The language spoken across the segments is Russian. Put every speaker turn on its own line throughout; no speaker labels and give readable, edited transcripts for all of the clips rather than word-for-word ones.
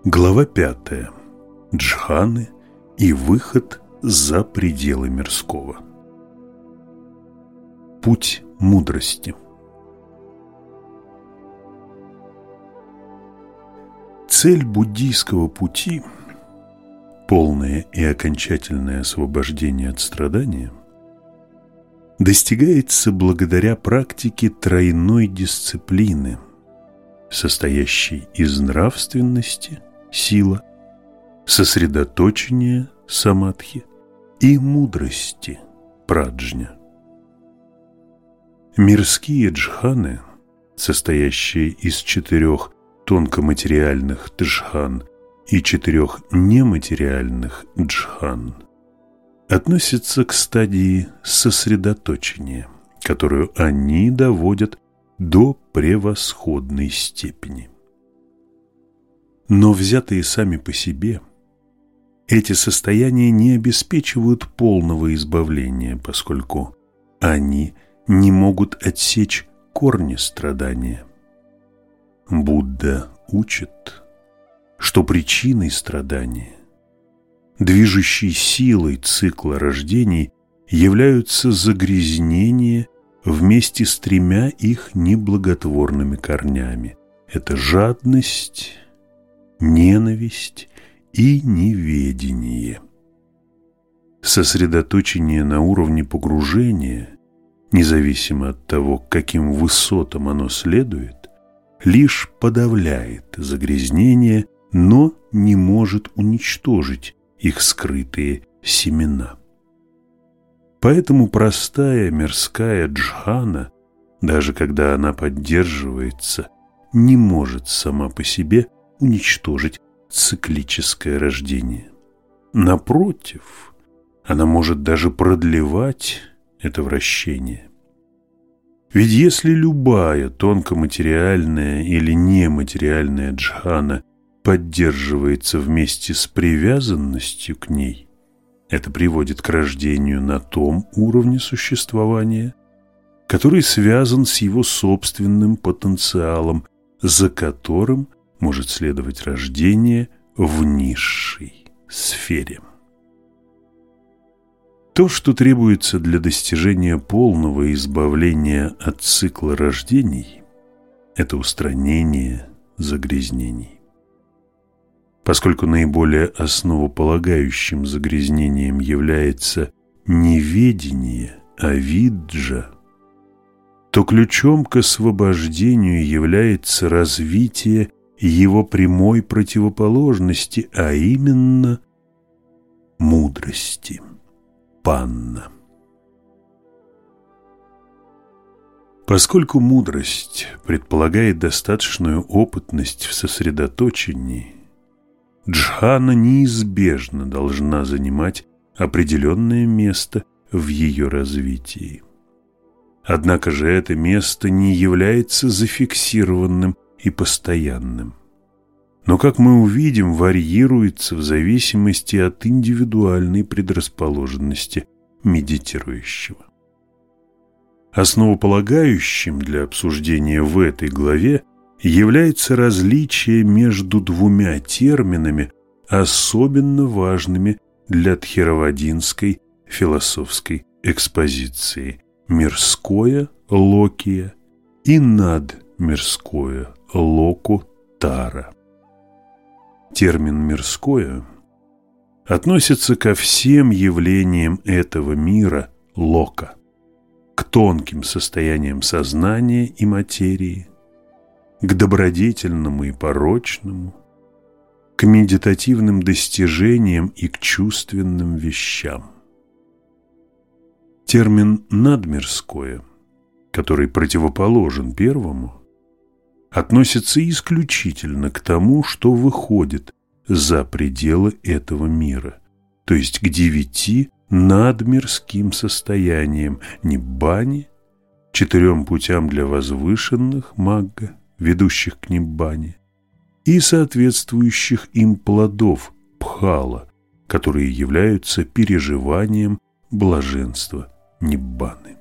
Глава 5. Джханы и выход за пределы мирского. Путь мудрости. Цель буддийского пути – полное и окончательное освобождение от страдания – достигается благодаря практике тройной дисциплины, состоящей из нравственности – сила, сосредоточения – самадхи и мудрости – праджня. Мирские джханы, состоящие из 4 тонкоматериальных джхан и 4 нематериальных джхан, относятся к стадии сосредоточения, которую они доводят до превосходной степени. Но взятые сами по себе, эти состояния не обеспечивают полного избавления, поскольку они не могут отсечь корни страдания. Будда учит, что причиной страдания, движущей силой цикла рождений, являются загрязнения вместе с 3 их неблаготворными корнями. Это жадность, ненависть и неведение. Сосредоточение на уровне погружения, независимо от того, к каким высотам оно следует, лишь подавляет загрязнение, но не может уничтожить их скрытые семена. Поэтому простая мирская джхана, даже когда она поддерживается, не может сама по себе уничтожить циклическое рождение. Напротив, она может даже продлевать это вращение. Ведь если любая тонкоматериальная или нематериальная джхана поддерживается вместе с привязанностью к ней, это приводит к рождению на том уровне существования, который связан с его собственным потенциалом, за которым может следовать рождение в низшей сфере. То, что требуется для достижения полного избавления от цикла рождений, это устранение загрязнений. Поскольку наиболее основополагающим загрязнением является неведение, авиджа, то ключом к освобождению является развитие его прямой противоположности, а именно мудрости, панна. Поскольку мудрость предполагает достаточную опытность в сосредоточении, джхана неизбежно должна занимать определенное место в ее развитии. Однако же это место не является зафиксированным и постоянным, но, как мы увидим, варьируется в зависимости от индивидуальной предрасположенности медитирующего. Основополагающим для обсуждения в этой главе является различие между 2 терминами, особенно важными для тхеравадинской философской экспозиции – мирское – локия и надмирское – локу-тара. Термин «мирское» относится ко всем явлениям этого мира – лока, к тонким состояниям сознания и материи, к добродетельному и порочному, к медитативным достижениям и к чувственным вещам. Термин «надмирское», который противоположен первому, относится исключительно к тому, что выходит за пределы этого мира, то есть к 9 надмирским состояниям ниббани, 4 путям для возвышенных магга, ведущих к ниббане, и соответствующих им плодов пхала, которые являются переживанием блаженства ниббаны.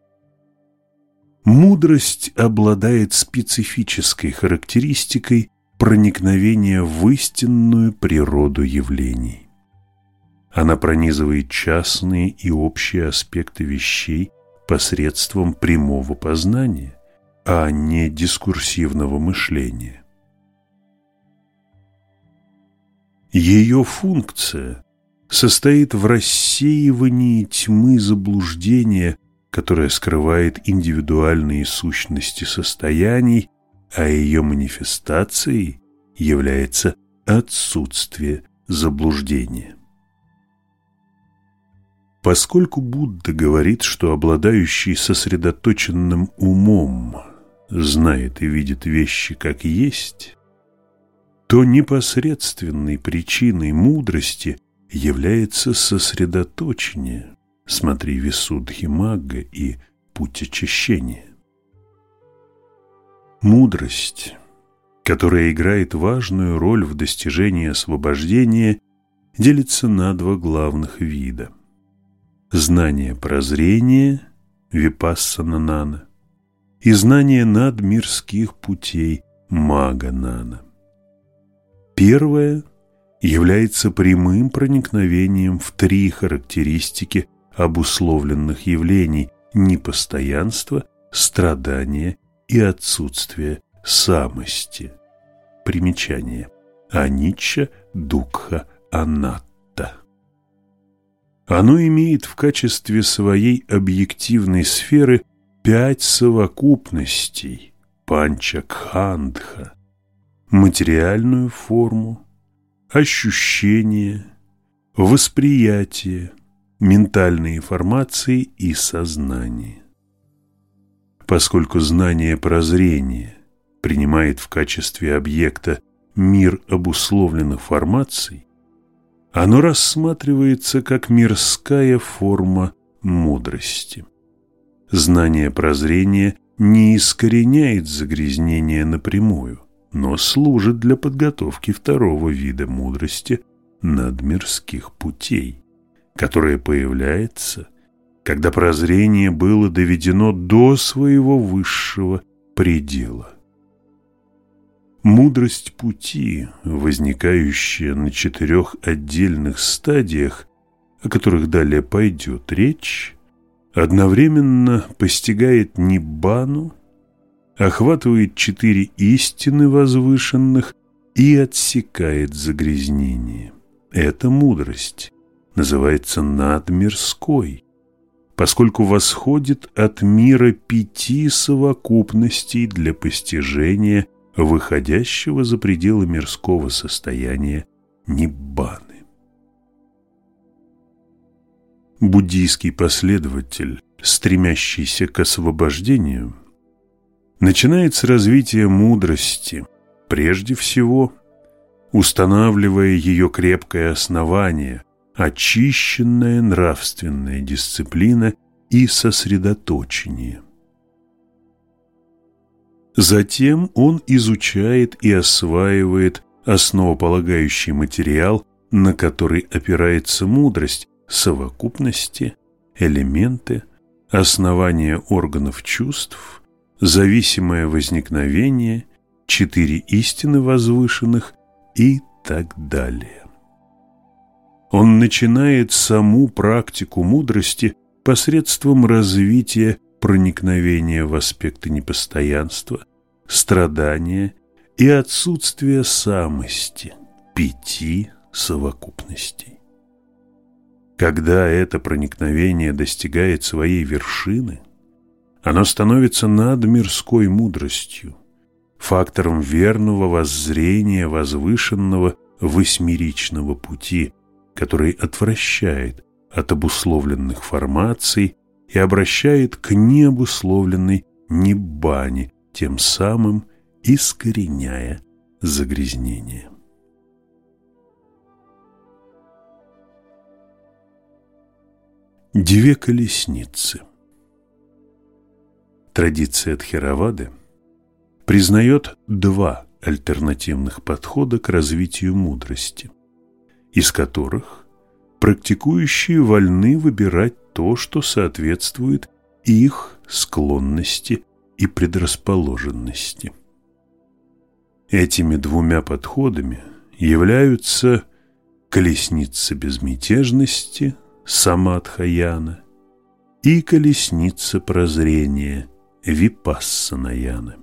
Мудрость обладает специфической характеристикой проникновения в истинную природу явлений. Она пронизывает частные и общие аспекты вещей посредством прямого познания, а не дискурсивного мышления. Ее функция состоит в рассеивании тьмы заблуждения, которое скрывает индивидуальные сущности состояний, а ее манифестацией является отсутствие заблуждения. Поскольку Будда говорит, что обладающий сосредоточенным умом знает и видит вещи как есть, то непосредственной причиной мудрости является сосредоточение. Смотри Висуддхимагга и Путь очищения. Мудрость, которая играет важную роль в достижении освобождения, делится на два главных вида: знание прозрения випассана-нана и знание надмирских путей мага-нана. Первое является прямым проникновением в три характеристики обусловленных явлений: непостоянство, страдание и отсутствие самости. Примечание: аничча, дукха, анатта. Оно имеет в качестве своей объективной сферы 5 совокупностей панчакхандха: материальную форму, ощущение, восприятие, ментальные формации и сознание. Поскольку знание прозрения принимает в качестве объекта мир обусловленных формаций, оно рассматривается как мирская форма мудрости. Знание прозрения не искореняет загрязнение напрямую, но служит для подготовки второго вида мудрости надмирских путей, которое появляется, когда прозрение было доведено до своего высшего предела. Мудрость пути, возникающая на 4 отдельных стадиях, о которых далее пойдет речь, одновременно постигает ниббану, охватывает 4 истины возвышенных и отсекает загрязнение. Эта мудрость называется надмирской, поскольку восходит от мира 5 совокупностей для постижения выходящего за пределы мирского состояния ниббаны. Буддийский последователь, стремящийся к освобождению, начинает с развития мудрости, прежде всего устанавливая ее крепкое основание, очищенная нравственная дисциплина и сосредоточение. Затем он изучает и осваивает основополагающий материал, на который опирается мудрость: совокупности, элементы, основания органов чувств, зависимое возникновение, 4 истины возвышенных и так далее. Он начинает саму практику мудрости посредством развития проникновения в аспекты непостоянства, страдания и отсутствия самости, 5 совокупностей. Когда это проникновение достигает своей вершины, оно становится надмирской мудростью, фактором верного воззрения возвышенного восьмеричного пути, который отвращает от обусловленных формаций и обращает к необусловленной ниббане, тем самым искореняя загрязнение. Две колесницы. Традиция Тхеравады признает 2 альтернативных подхода к развитию мудрости, из которых практикующие вольны выбирать то, что соответствует их склонности и предрасположенности. Этими двумя подходами являются колесница безмятежности, самадхаяна, и колесница прозрения, випассанаяна.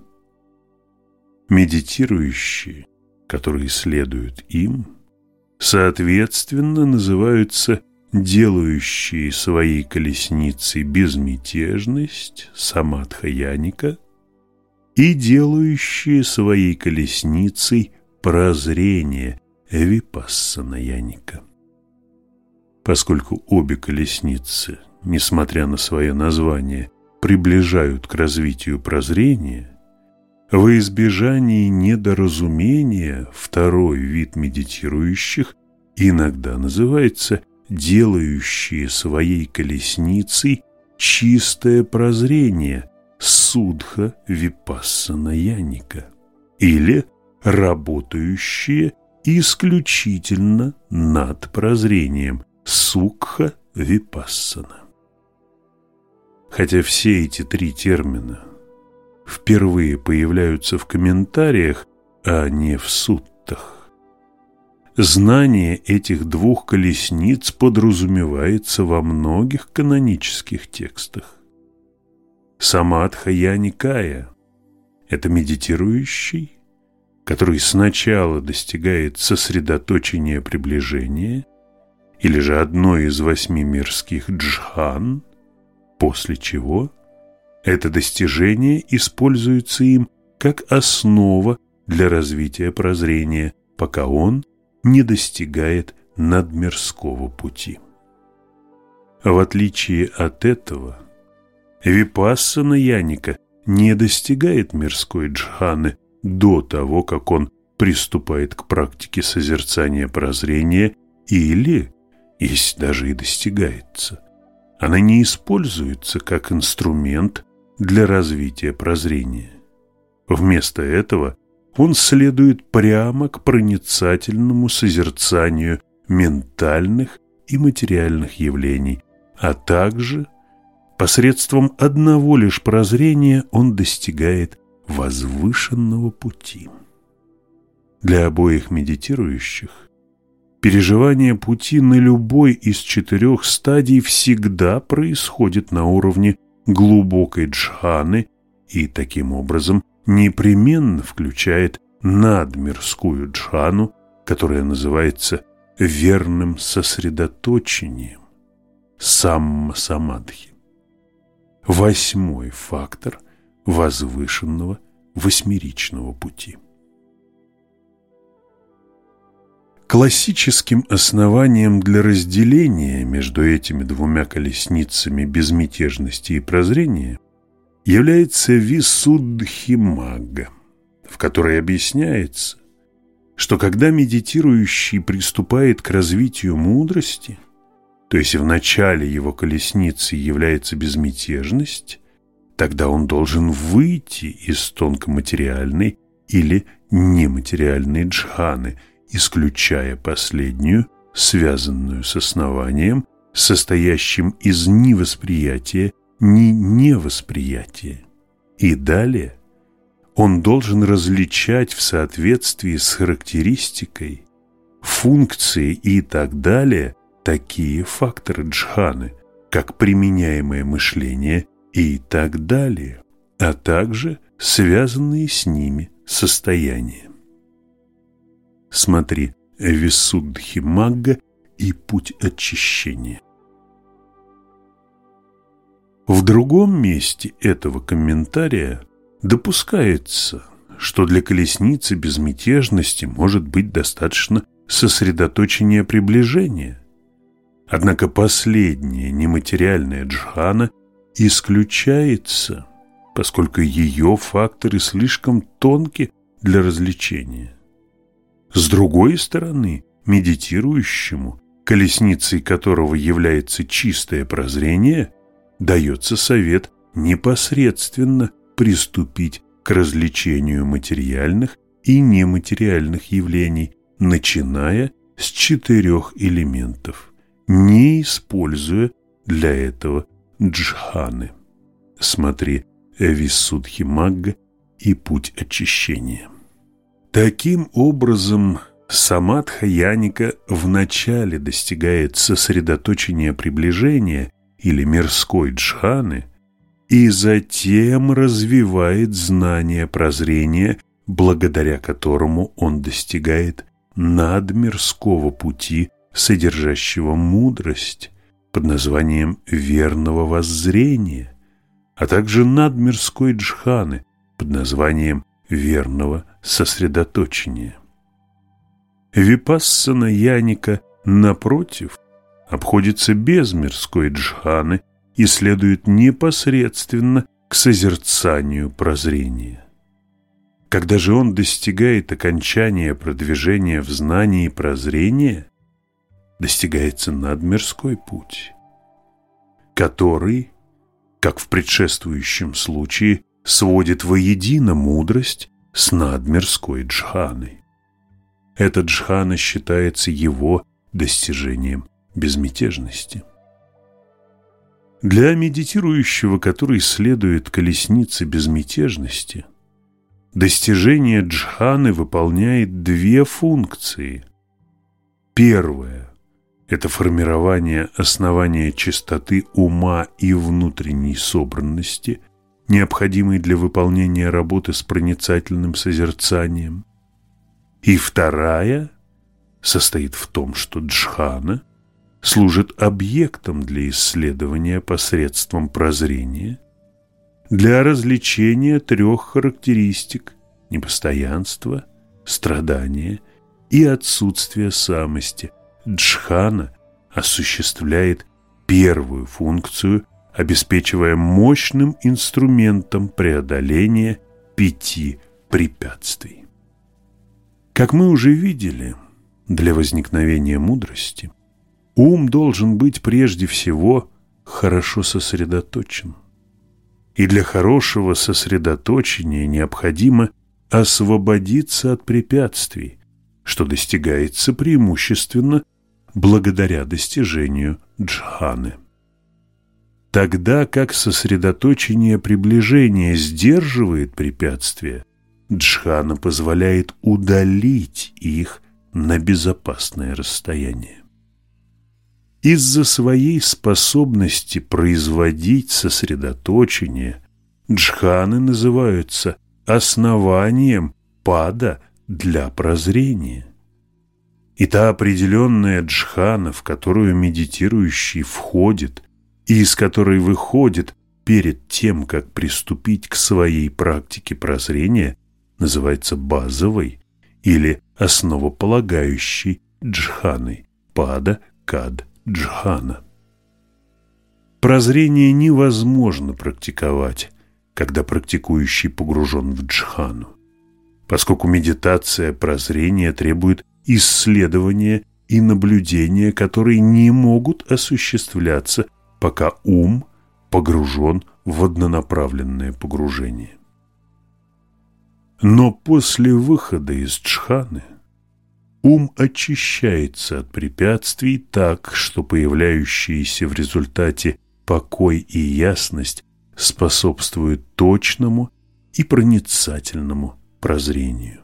Медитирующие, которые следуют им, соответственно называются делающие своей колесницей безмятежность, самадхаяника, и делающие своей колесницей прозрение, випассанаяника. Поскольку обе колесницы, несмотря на свое название, приближают к развитию прозрения, во избежании недоразумения второй вид медитирующих иногда называется делающие своей колесницей чистое прозрение, судха випассанаяника, или работающие исключительно над прозрением, сукха випассана. Хотя все эти три термина впервые появляются в комментариях, а не в суттах, знание этих двух колесниц подразумевается во многих канонических текстах. Самадхая-никая – это медитирующий, который сначала достигает сосредоточения приближения, или же одной из 8 мирских джхан, после чего это достижение используется им как основа для развития прозрения, пока он не достигает надмирского пути. В отличие от этого, випассана-яника не достигает мирской джханы до того, как он приступает к практике созерцания прозрения, или, если даже и достигается, она не используется как инструмент для развития прозрения. Вместо этого он следует прямо к проницательному созерцанию ментальных и материальных явлений, а также посредством одного лишь прозрения он достигает возвышенного пути. Для обоих медитирующих переживание пути на любой из 4 стадий всегда происходит на уровне глубокой джханы и таким образом непременно включает надмирскую джхану, которая называется верным сосредоточением, самма-самадхи. 8-й фактор возвышенного 8-ричного пути. Классическим основанием для разделения между этими двумя колесницами безмятежности и прозрения является висуддхимагга, в которой объясняется, что когда медитирующий приступает к развитию мудрости, то есть в начале его колесницы является безмятежность, тогда он должен выйти из тонкоматериальной или нематериальной джханы, исключая последнюю, связанную с основанием, состоящим из ни восприятия, ни невосприятия. И далее он должен различать в соответствии с характеристикой, функцией и так далее такие факторы джханы, как применяемое мышление и так далее, а также связанные с ними состояния. Смотри Висуддхимагга и путь очищения. В другом месте этого комментария допускается, что для колесницы безмятежности может быть достаточно сосредоточения приближения. Однако последняя нематериальная джхана исключается, поскольку ее факторы слишком тонки для развлечения. С другой стороны, медитирующему, колесницей которого является чистое прозрение, дается совет непосредственно приступить к развлечению материальных и нематериальных явлений, начиная с 4 элементов, не используя для этого джханы. Смотри Висуддхимагга и путь очищения. Таким образом, самадха-яника вначале достигает сосредоточения приближения или мирской джханы и затем развивает знание прозрения, благодаря которому он достигает надмирского пути, содержащего мудрость под названием верного воззрения, а также надмирской джханы под названием верного сосредоточения. Випассана-яника, напротив, обходится без мирской джханы и следует непосредственно к созерцанию прозрения. Когда же он достигает окончания продвижения в знании прозрения, достигается надмирской путь, который, как в предшествующем случае, сводит воедино мудрость с надмирской джханой. Эта джхана считается его достижением безмятежности. Для медитирующего, который следует колеснице безмятежности, достижение джханы выполняет две функции. Первая – это формирование основания чистоты ума и внутренней собранности, необходимой для выполнения работы с проницательным созерцанием. И вторая состоит в том, что джхана служит объектом для исследования посредством прозрения для развлечения трех характеристик – непостоянства, страдания и отсутствия самости. Джхана осуществляет первую функцию, обеспечивая мощным инструментом преодоления 5 препятствий. Как мы уже видели, для возникновения мудрости ум должен быть прежде всего хорошо сосредоточен. И для хорошего сосредоточения необходимо освободиться от препятствий, что достигается преимущественно благодаря достижению джханы. Тогда как сосредоточение приближения сдерживает препятствия, джхана позволяет удалить их на безопасное расстояние. Из-за своей способности производить сосредоточение, джханы называются основанием пада для прозрения. И та определенная джхана, в которую медитирующий входит и из которой выходит перед тем, как приступить к своей практике прозрения, называется базовой или основополагающей джханой пада кад джхана. Прозрение невозможно практиковать, когда практикующий погружен в джхану, поскольку медитация прозрения требует исследования и наблюдения, которые не могут осуществляться, пока ум погружен в однонаправленное погружение. Но после выхода из джханы ум очищается от препятствий так, что появляющиеся в результате покой и ясность способствуют точному и проницательному прозрению.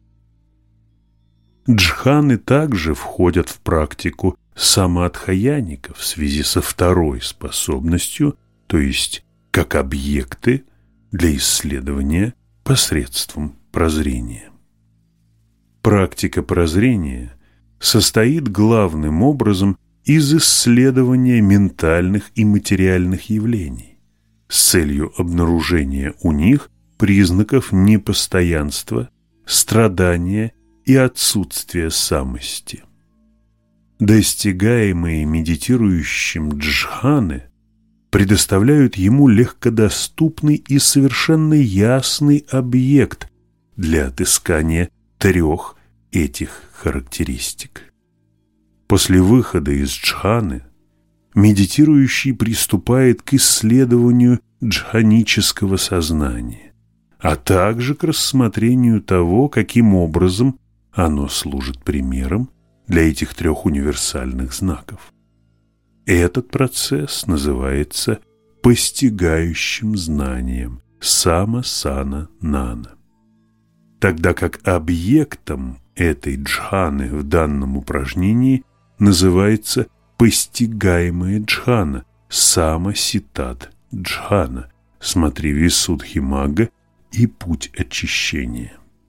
Джханы также входят в практику самадха-яника в связи со второй способностью, то есть как объекты для исследования посредством прозрения. Практика прозрения состоит главным образом из исследования ментальных и материальных явлений с целью обнаружения у них признаков непостоянства, страдания и отсутствия самости. Достигаемые медитирующим джханы предоставляют ему легкодоступный и совершенно ясный объект для отыскания трех этих характеристик. После выхода из джханы медитирующий приступает к исследованию джханического сознания, а также к рассмотрению того, каким образом оно служит примером для этих трех универсальных знаков. Этот процесс называется постигающим знанием сама-сана-нана. тогда как объектом этой джханы в данном упражнении называется постигаемая джхана, самаситат джхана. Смотри Висудхимагга и путь очищения.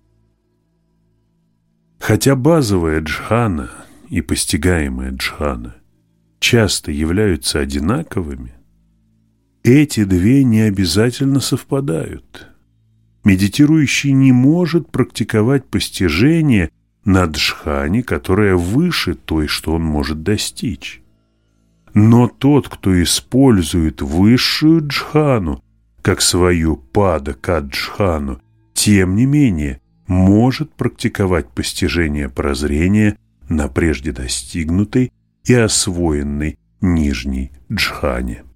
Хотя базовая джхана и постигаемая джхана часто являются одинаковыми, эти две не обязательно совпадают. Медитирующий не может практиковать постижение на джхане, которая выше той, что он может достичь. Но тот, кто использует высшую джхану как свою падака-джхану, тем не менее может практиковать постижение прозрения на прежде достигнутой и освоенной нижней джхане.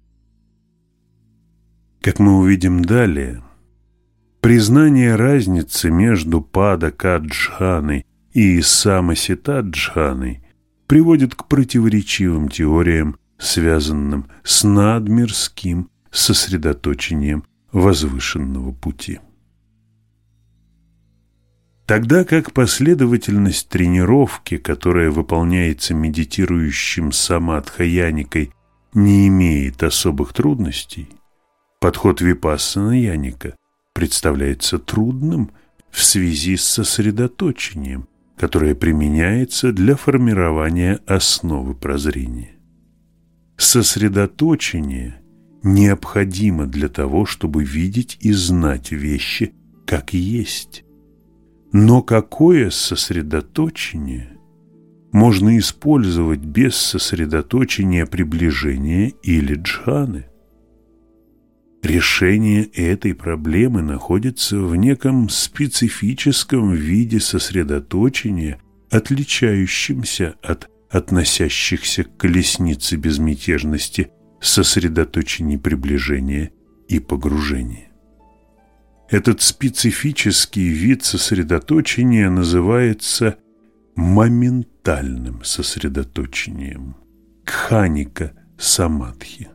Как мы увидим далее, признание разницы между падака-джханой и самасита-джханой приводит к противоречивым теориям, связанным с надмирским сосредоточением возвышенного пути. Тогда как последовательность тренировки, которая выполняется медитирующим самадха-яникой, не имеет особых трудностей, подход випассана-яника представляется трудным в связи с сосредоточением, которое применяется для формирования основы прозрения. Сосредоточение необходимо для того, чтобы видеть и знать вещи как есть. Но какое сосредоточение можно использовать без сосредоточения приближения или джханы? Решение этой проблемы находится в неком специфическом виде сосредоточения, отличающемся от относящихся к колеснице безмятежности сосредоточений приближения и погружения. Этот специфический вид сосредоточения называется моментальным сосредоточением, кханика самадхи.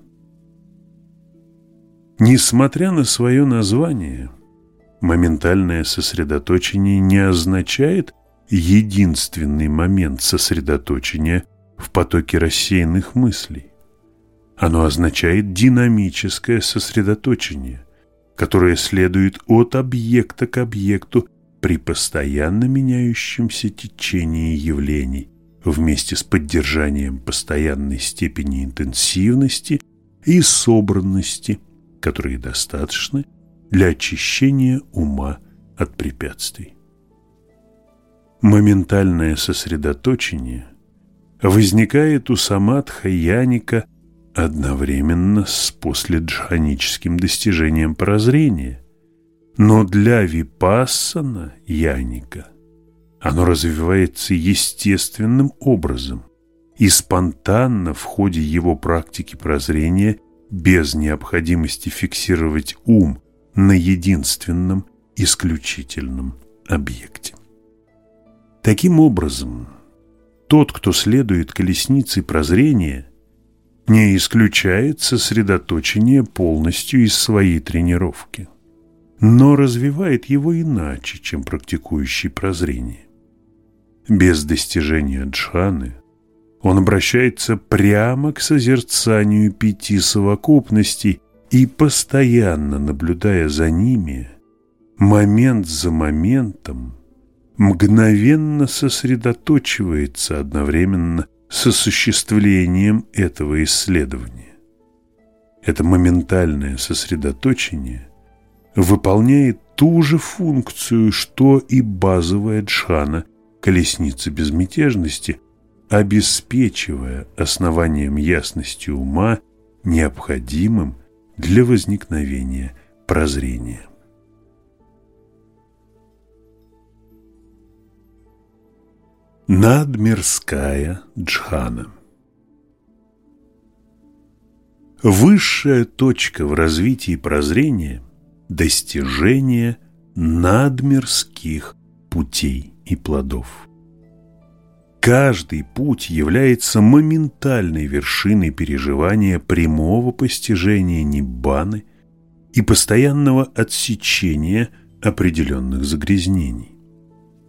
Несмотря на свое название, моментальное сосредоточение не означает единственный момент сосредоточения в потоке рассеянных мыслей. Оно означает динамическое сосредоточение, которое следует от объекта к объекту при постоянно меняющемся течении явлений вместе с поддержанием постоянной степени интенсивности и собранности, которые достаточны для очищения ума от препятствий. Моментальное сосредоточение возникает у самадха-яника одновременно с последжханическим достижением прозрения, но для випассана-яника оно развивается естественным образом и спонтанно в ходе его практики прозрения без необходимости фиксировать ум на единственном исключительном объекте. Таким образом, тот, кто следует колеснице прозрения, не исключает сосредоточение полностью из своей тренировки, но развивает его иначе, чем практикующий прозрение. Без достижения джханы он обращается прямо к созерцанию 5 совокупностей и, постоянно наблюдая за ними, момент за моментом, мгновенно сосредоточивается одновременно с осуществлением этого исследования. Это моментальное сосредоточение выполняет ту же функцию, что и базовая джхана колесницы безмятежности, обеспечивая основанием ясности ума, необходимым для возникновения прозрения. Надмирская джхана. Высшая точка в развитии прозрения – достижение надмирских путей и плодов. Каждый путь является моментальной вершиной переживания прямого постижения ниббаны и постоянного отсечения определенных загрязнений.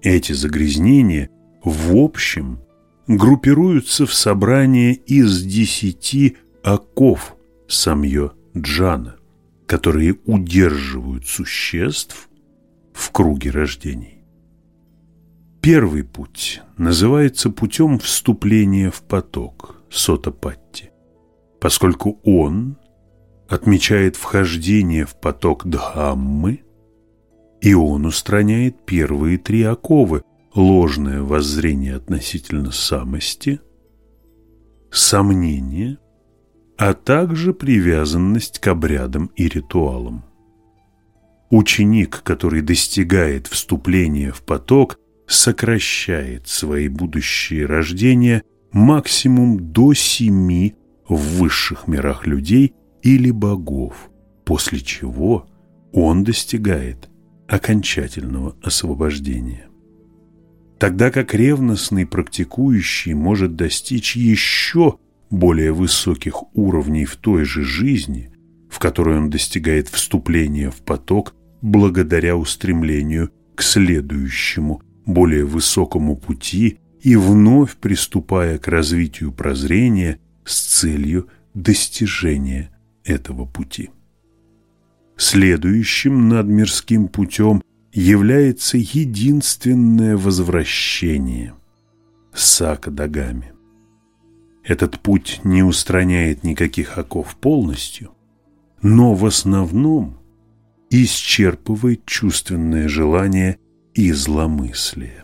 Эти загрязнения в общем группируются в собрание из 10 оков самьо-джана, которые удерживают существ в круге рождений. Первый путь называется путем вступления в поток, сотапатти, поскольку он отмечает вхождение в поток Дхаммы, и он устраняет первые 3 оковы: ложное воззрение относительно самости, сомнение, а также привязанность к обрядам и ритуалам. Ученик, который достигает вступления в поток, сокращает свои будущие рождения максимум до 7 в высших мирах людей или богов, после чего он достигает окончательного освобождения. Тогда как ревностный практикующий может достичь еще более высоких уровней в той же жизни, в которой он достигает вступления в поток благодаря устремлению к следующему, более высокому пути и вновь приступая к развитию прозрения с целью достижения этого пути. Следующим надмирским путем является единственное возвращение – сакадагами. Этот путь не устраняет никаких оков полностью, но в основном исчерпывает чувственное желание и зломыслие.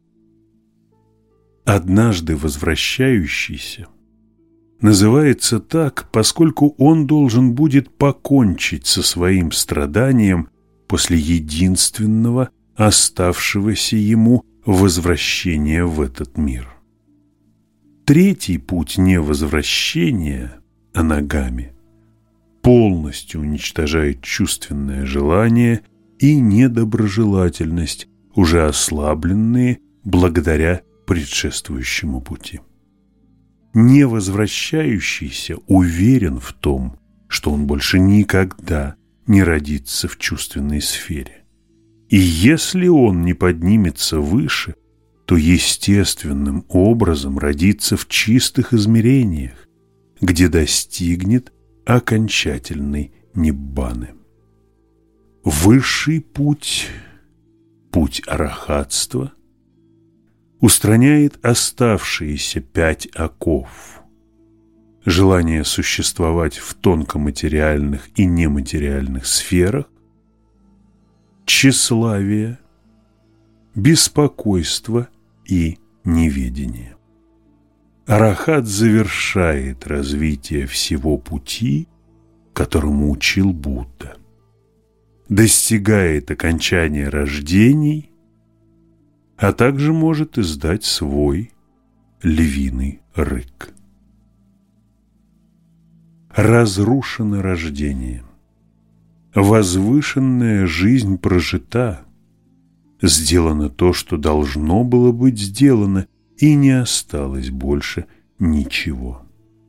Однажды возвращающийся называется так, поскольку он должен будет покончить со своим страданием после единственного оставшегося ему возвращения в этот мир. Третий путь невозвращения, анагами, полностью уничтожает чувственное желание и недоброжелательность, уже ослабленные благодаря предшествующему пути. Невозвращающийся уверен в том, что он больше никогда не родится в чувственной сфере. И если он не поднимется выше, то естественным образом родится в чистых измерениях, где достигнет окончательной ниббаны. Высший путь, путь арахатства, устраняет оставшиеся 5 оков: желание существовать в тонкоматериальных и нематериальных сферах, тщеславие, беспокойство и неведение. Арахат завершает развитие всего пути, которому учил Будда, достигает окончания рождений, а также может издать свой львиный рык. Разрушено рождение, возвышенная жизнь прожита, сделано то, что должно было быть сделано, и не осталось больше ничего.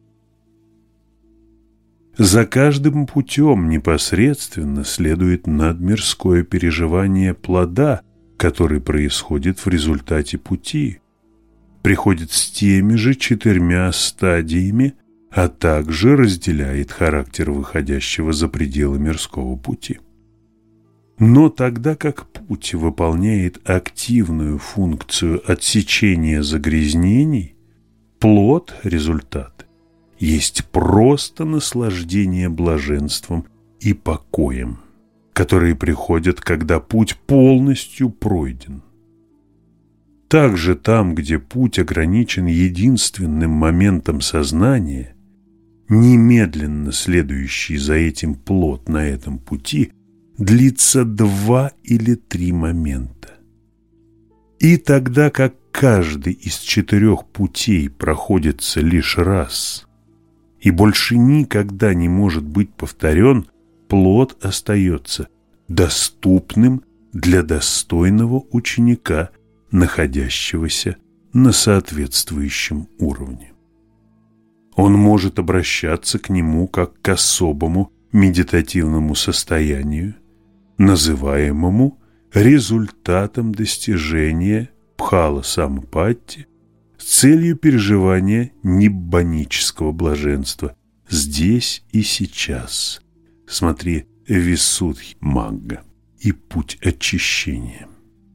За каждым путем непосредственно следует надмирское переживание плода, который происходит в результате пути, приходит с теми же 4 стадиями, а также разделяет характер выходящего за пределы мирского пути. Но тогда как путь выполняет активную функцию отсечения загрязнений, плод, результат, есть просто наслаждение блаженством и покоем, которые приходят, когда путь полностью пройден. Также там, где путь ограничен единственным моментом сознания, немедленно следующий за этим плод на этом пути длится 2 или 3 момента. И тогда как каждый из 4 путей проходится лишь раз и больше никогда не может быть повторен, плод остается доступным для достойного ученика, находящегося на соответствующем уровне. Он может обращаться к нему как к особому медитативному состоянию, называемому результатом достижения Пхала-сампатти с целью переживания ниббанического блаженства здесь и сейчас. Смотри Висудхи-магга и путь очищения.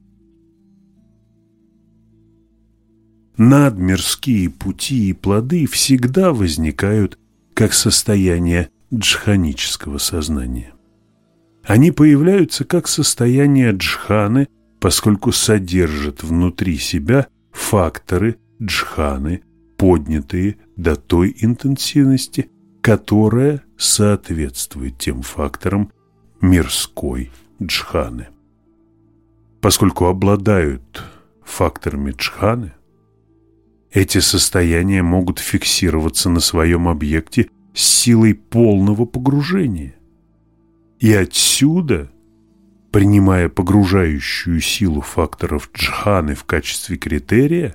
Надмирские пути и плоды всегда возникают как состояние джханического сознания. Они появляются как состояние джханы, поскольку содержат внутри себя факторы джханы, поднятые до той интенсивности, которая соответствует тем факторам мирской джханы. Поскольку обладают факторами джханы, эти состояния могут фиксироваться на своем объекте с силой полного погружения. И отсюда, принимая погружающую силу факторов джханы в качестве критерия,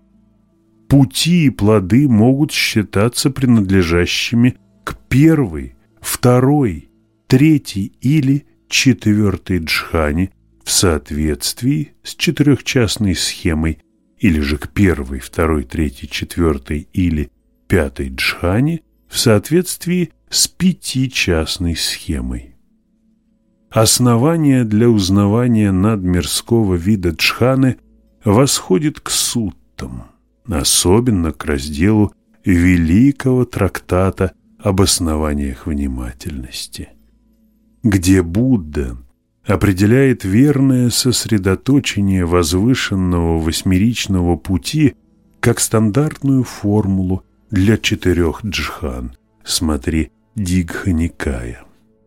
пути и плоды могут считаться принадлежащими к первой, второй, третьей или четвертой джхане в соответствии с четырехчастной схемой, или же к первой, второй, третьей, четвертой или пятой джхане в соответствии с пятичастной схемой. Основание для узнавания надмирского вида джханы восходит к суттам, особенно к разделу великого трактата об основаниях внимательности, где Будда определяет верное сосредоточение возвышенного восьмеричного пути как стандартную формулу для 4 джхан. Смотри Дигха-никая.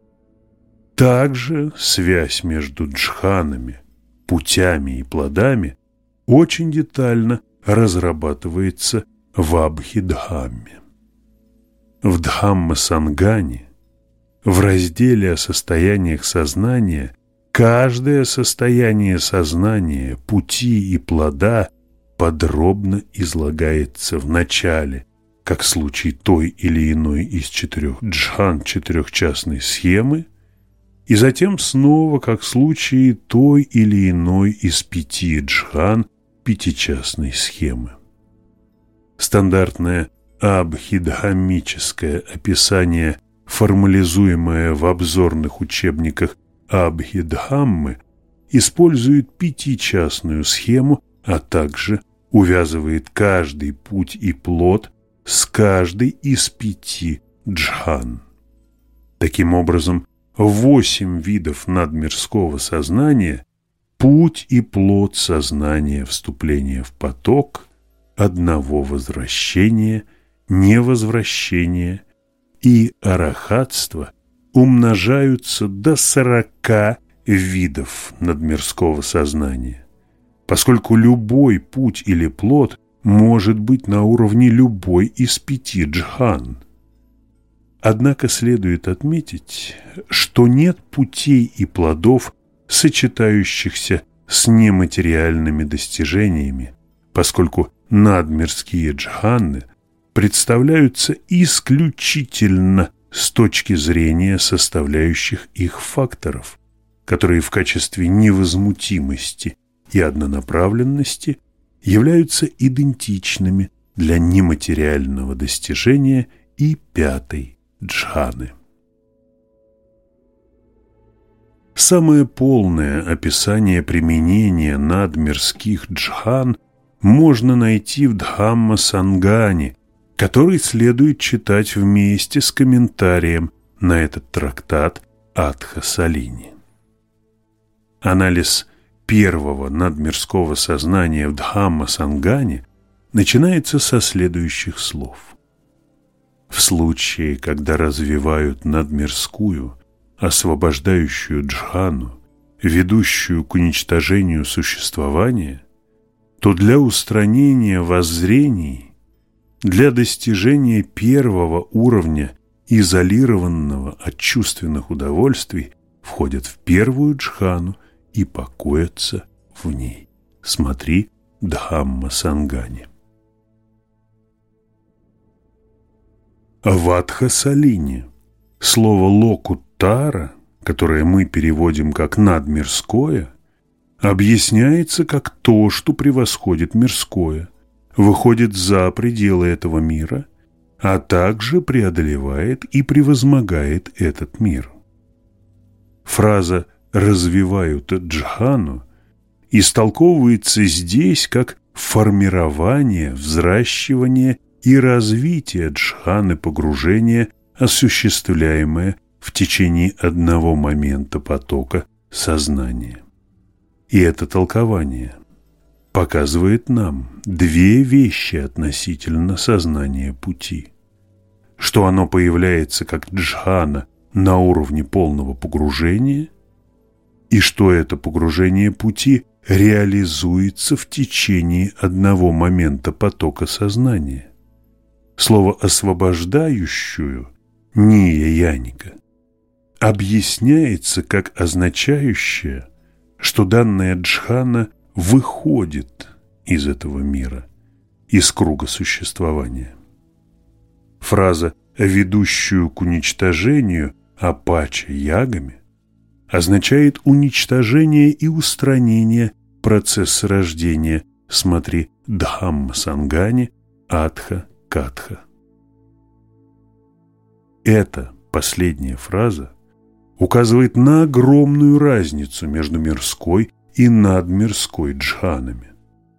Также связь между джханами, путями и плодами очень детально разрабатывается в Абхидхамме. В Дхамма-сангане, в разделе о состояниях сознания, каждое состояние сознания, пути и плода подробно излагается в начале, как в случае той или иной из 4 джхан четырехчастной схемы, и затем снова, как в случае той или иной из 5 джхан пятичастной схемы. Стандартное абхидхаммическое описание, формализуемое в обзорных учебниках Абхидхаммы, использует пятичастную схему, а также увязывает каждый путь и плод с каждой из 5 джхан. Таким образом, 8 видов надмирского сознания – путь и плод сознания вступления в поток, одного возвращения, невозвращения и арахатства умножаются до 40 видов надмирского сознания, поскольку любой путь или плод может быть на уровне любой из 5 джхан. Однако следует отметить, что нет путей и плодов, сочетающихся с нематериальными достижениями, поскольку надмирские джханы представляются исключительно с точки зрения составляющих их факторов, которые в качестве невозмутимости и однонаправленности являются идентичными для нематериального достижения и 5-й джханы. Самое полное описание применения надмирских джхан можно найти в Дхамма-сангане, который следует читать вместе с комментарием на этот трактат Атха-Салини. Анализ первого надмирского сознания в Дхамма-сангане начинается со следующих слов. В случае, когда развивают надмирскую, освобождающую джхану, ведущую к уничтожению существования, то для устранения воззрений, для достижения первого уровня изолированного от чувственных удовольствий входят в первую джхану и покоятся в ней. Смотри Дхамма-сангане. В Атха-Салине слово «локуттара», которое мы переводим как «надмирское», объясняется как то, что превосходит мирское, выходит за пределы этого мира, а также преодолевает и превозмогает этот мир. Фраза «развивают джхану» истолковывается здесь как формирование, взращивание и развитие джханы погружения, осуществляемое в течение одного момента потока сознания. И это толкование показывает нам две вещи относительно сознания пути. Что оно появляется как джхана на уровне полного погружения, и что это погружение пути реализуется в течение одного момента потока сознания. Слово «освобождающую» ния-яника объясняется как означающее, что данная джхана выходит из этого мира, из круга существования. Фраза «ведущую к уничтожению апача-ягами» означает уничтожение и устранение процесса рождения. Смотри Дхамма-сангани, Атха-катха. Эта последняя фраза указывает на огромную разницу между мирской и надмирской джханами.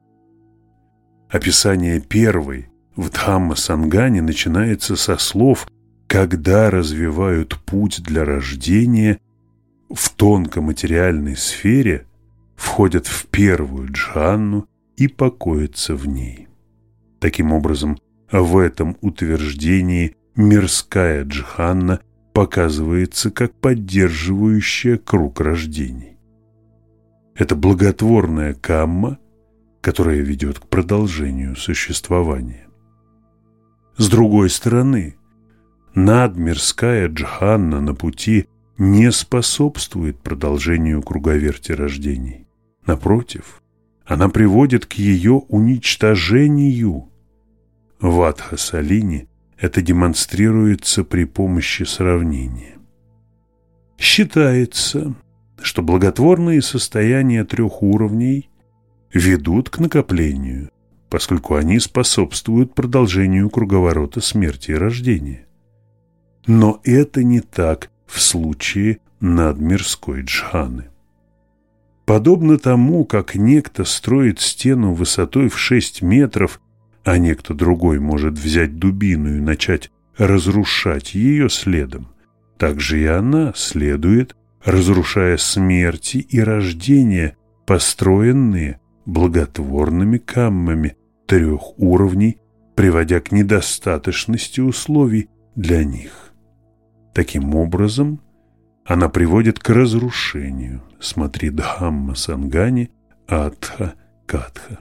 Описание первой в Дхамма-сангани начинается со слов «когда развивают путь для рождения в тонкоматериальной сфере, входят в первую джханну и покоятся в ней». Таким образом, в этом утверждении мирская джханна показывается как поддерживающая круг рождений. Это благотворная камма, которая ведет к продолжению существования. С другой стороны, надмирская джханна на пути не способствует продолжению круговерти рождений. Напротив, она приводит к ее уничтожению. В Атха-салине это демонстрируется при помощи сравнения. Считается, что благотворные состояния трех уровней ведут к накоплению, поскольку они способствуют продолжению круговорота смерти и рождения. Но это не так в случае надмирской джханы. Подобно тому, как некто строит стену высотой в 6 метров, а некто другой может взять дубину и начать разрушать ее следом, так же и она следует, разрушая смерти и рождения, построенные благотворными каммами трех уровней, приводя к недостаточности условий для них. Таким образом, она приводит к разрушению. Смотри Дхамма-сангани, Атха-катха.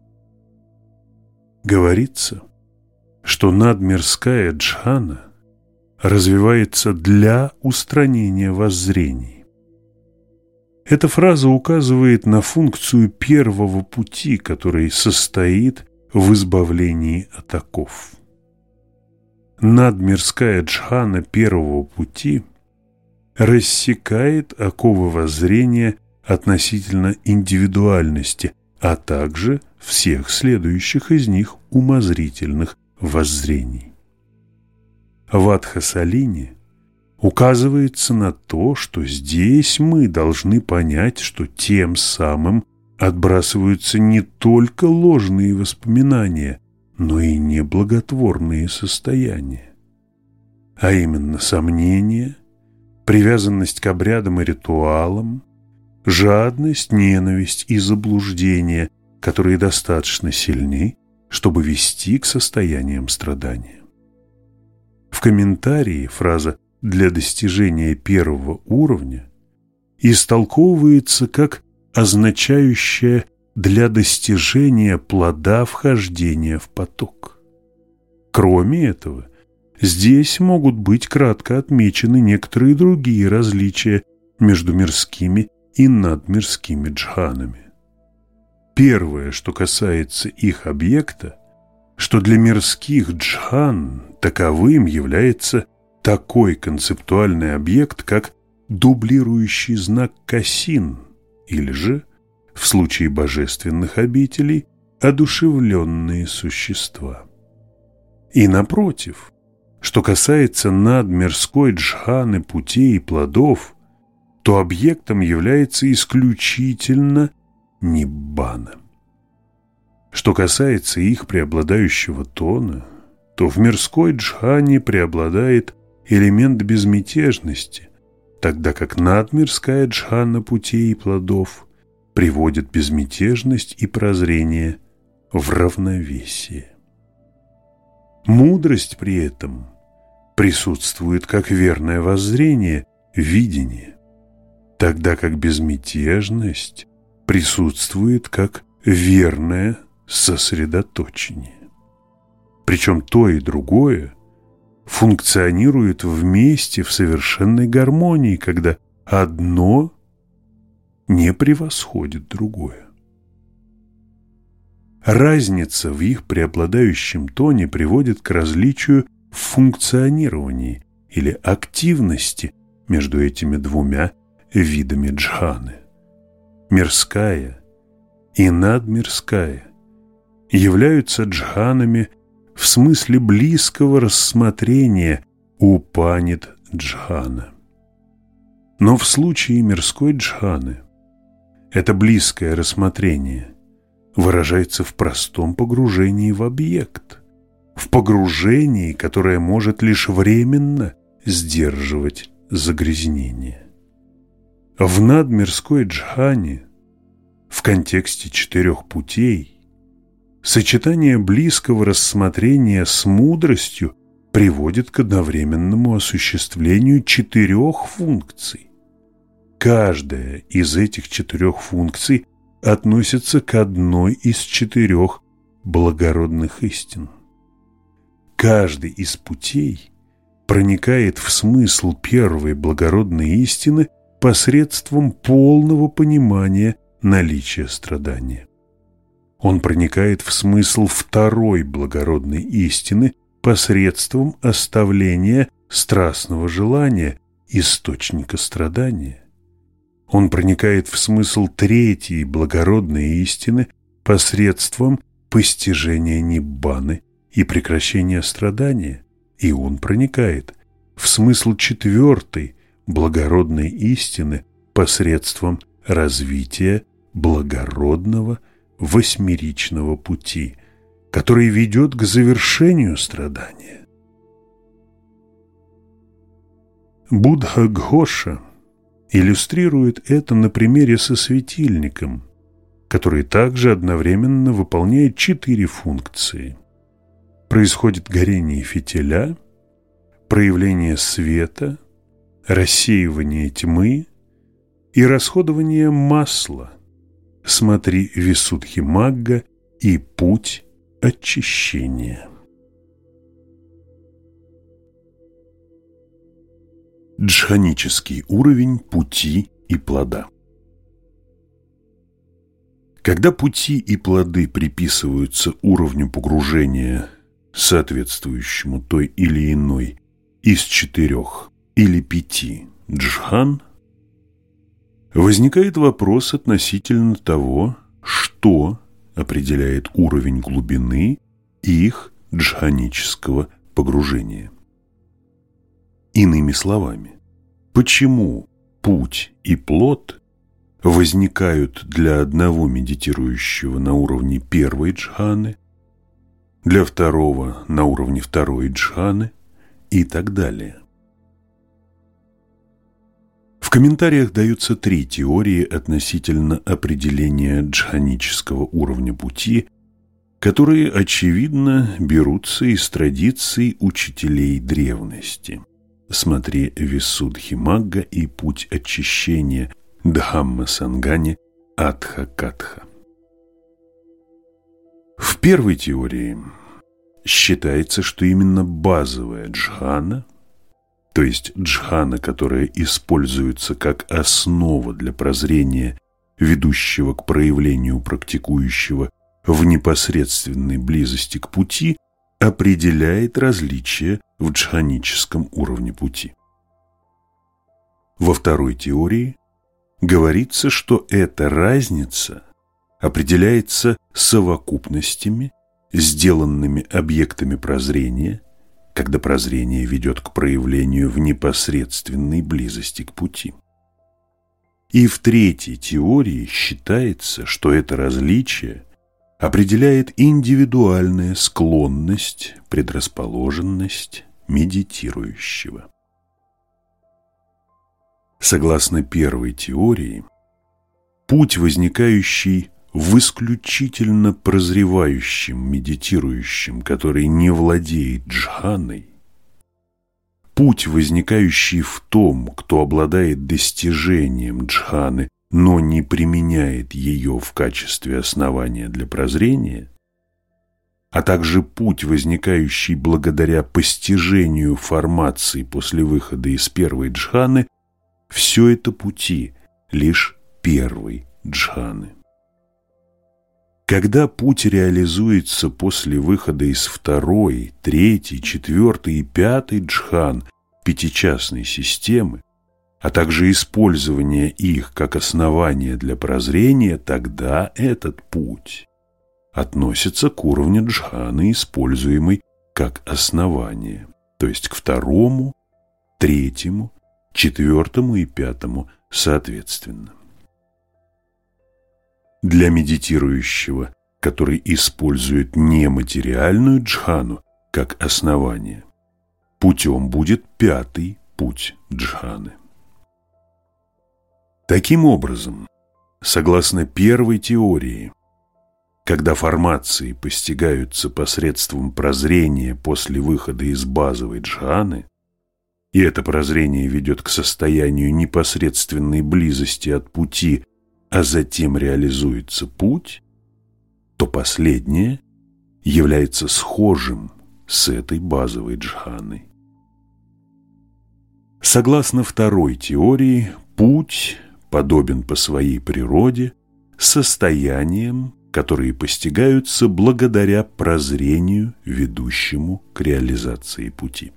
Говорится, что надмирская джхана развивается для устранения воззрений. Эта фраза указывает на функцию первого пути, который состоит в избавлении от оков. Надмирская джхана первого пути рассекает оковы воззрения относительно индивидуальности, а также всех следующих из них умозрительных воззрений. В Атха-салине указывается на то, что здесь мы должны понять, что тем самым отбрасываются не только ложные воспоминания, но и неблаготворные состояния, а именно сомнения, привязанность к обрядам и ритуалам, жадность, ненависть и заблуждение, которые достаточно сильны, чтобы вести к состояниям страдания. В комментарии фраза «для достижения первого уровня» истолковывается как означающая «для достижения плода вхождения в поток». Кроме этого, здесь могут быть кратко отмечены некоторые другие различия между мирскими и надмирскими джханами. Первое, что касается их объекта, что для мирских джхан таковым является такой концептуальный объект, как дублирующий знак касин, или же в случае божественных обителей одушевленные существа. И напротив, что касается надмирской джханы путей и плодов, то объектом является исключительно ниббана. Что касается их преобладающего тона, то в мирской джхане преобладает элемент безмятежности, тогда как надмирская джхана путей и плодов приводит безмятежность и прозрение в равновесие. Мудрость при этом присутствует как верное воззрение, видение, тогда как безмятежность присутствует как верное сосредоточение. Причем то и другое функционирует вместе в совершенной гармонии, когда одно не превосходит другое. Разница в их преобладающем тоне приводит к различию в функционировании или активности между этими двумя видами джханы. Мирская и надмирская являются джханами в смысле близкого рассмотрения упанит джхана. Но в случае мирской джханы это близкое рассмотрение выражается в простом погружении в объект, в погружении, которое может лишь временно сдерживать загрязнение. В надмирской джхане, в контексте 4 путей, сочетание близкого рассмотрения с мудростью приводит к одновременному осуществлению 4 функций. Каждая из этих 4 функций относится к одной из 4 благородных истин. Каждый из путей проникает в смысл первой благородной истины посредством полного понимания наличия страдания. Он проникает в смысл второй благородной истины посредством оставления страстного желания, источника страдания. Он проникает в смысл третьей благородной истины посредством постижения ниббаны и прекращения страдания. И он проникает в смысл 4 благородной истины посредством развития благородного восьмеричного пути, который ведет к завершению страдания. Буддха Гhoша иллюстрирует это на примере со светильником, который также одновременно выполняет 4 функции. Происходит горение фитиля, проявление света, рассеивание тьмы и расходование масла. Смотри Висудхимагга и путь очищения. Джханический уровень пути и плода. Когда пути и плоды приписываются уровню погружения, соответствующему той или иной из 4 или 5 джхан, возникает вопрос относительно того, что определяет уровень глубины их джханического погружения. Иными словами, почему путь и плод возникают для одного медитирующего на уровне 1 джханы, для второго на уровне 2 джханы и так далее. В комментариях даются 3 теории относительно определения джханического уровня пути, которые, очевидно, берутся из традиций учителей древности. Смотри Висудхимагга и путь очищения Дхамма-сангане Адха-катха. В первой теории считается, что именно базовая джхана, то есть джхана, которая используется как основа для прозрения, ведущего к проявлению практикующего в непосредственной близости к пути, определяет различия в джханическом уровне пути. Во второй теории говорится, что эта разница определяется совокупностями, сделанными объектами прозрения, когда прозрение ведет к проявлению в непосредственной близости к пути. И в третьей теории считается, что это различие определяет индивидуальная склонность, предрасположенность медитирующего. Согласно первой теории, путь, возникающий в исключительно прозревающем медитирующем, который не владеет джханой, путь, возникающий в том, кто обладает достижением джханы, но не применяет ее в качестве основания для прозрения, а также путь, возникающий благодаря постижению формации после выхода из первой джханы, все это пути лишь первой джханы. Когда путь реализуется после выхода из второй, третьей, четвертой и пятой джхан пятичастной системы, а также использование их как основания для прозрения, тогда этот путь относится к уровню джханы, используемой как основание, то есть к второму, третьему, четвертому и пятому соответственно. Для медитирующего, который использует нематериальную джхану как основание, путем будет пятый путь джханы. Таким образом, согласно первой теории, когда формации постигаются посредством прозрения после выхода из базовой джханы, и это прозрение ведет к состоянию непосредственной близости от пути, а затем реализуется путь, то последнее является схожим с этой базовой джханой. Согласно второй теории, путь подобен по своей природе состояниям, которые постигаются благодаря прозрению, ведущему к реализации пути.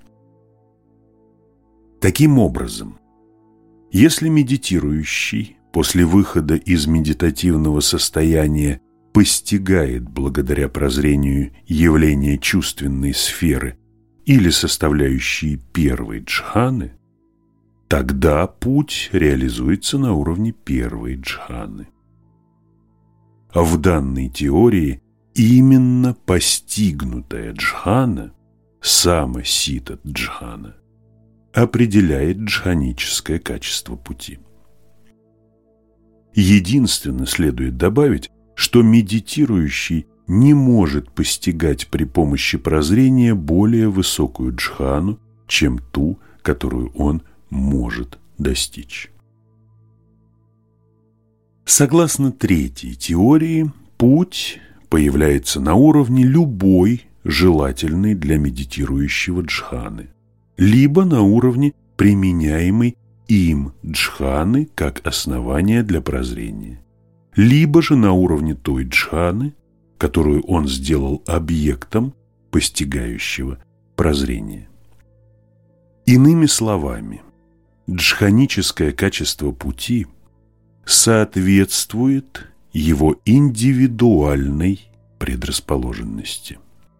Таким образом, если медитирующий после выхода из медитативного состояния постигает благодаря прозрению явления чувственной сферы или составляющие первой джханы, тогда путь реализуется на уровне первой джханы. В данной теории именно постигнутая джхана, самосита джхана, определяет джханическое качество пути. Единственно следует добавить, что медитирующий не может постигать при помощи прозрения более высокую джхану, чем ту, которую он может достичь. Согласно третьей теории, путь появляется на уровне любой желательной для медитирующего джханы, либо на уровне применяемой им джханы как основания для прозрения, либо же на уровне той джханы, которую он сделал объектом постигающего прозрения. Иными словами, джханическое качество пути соответствует его индивидуальной предрасположенности.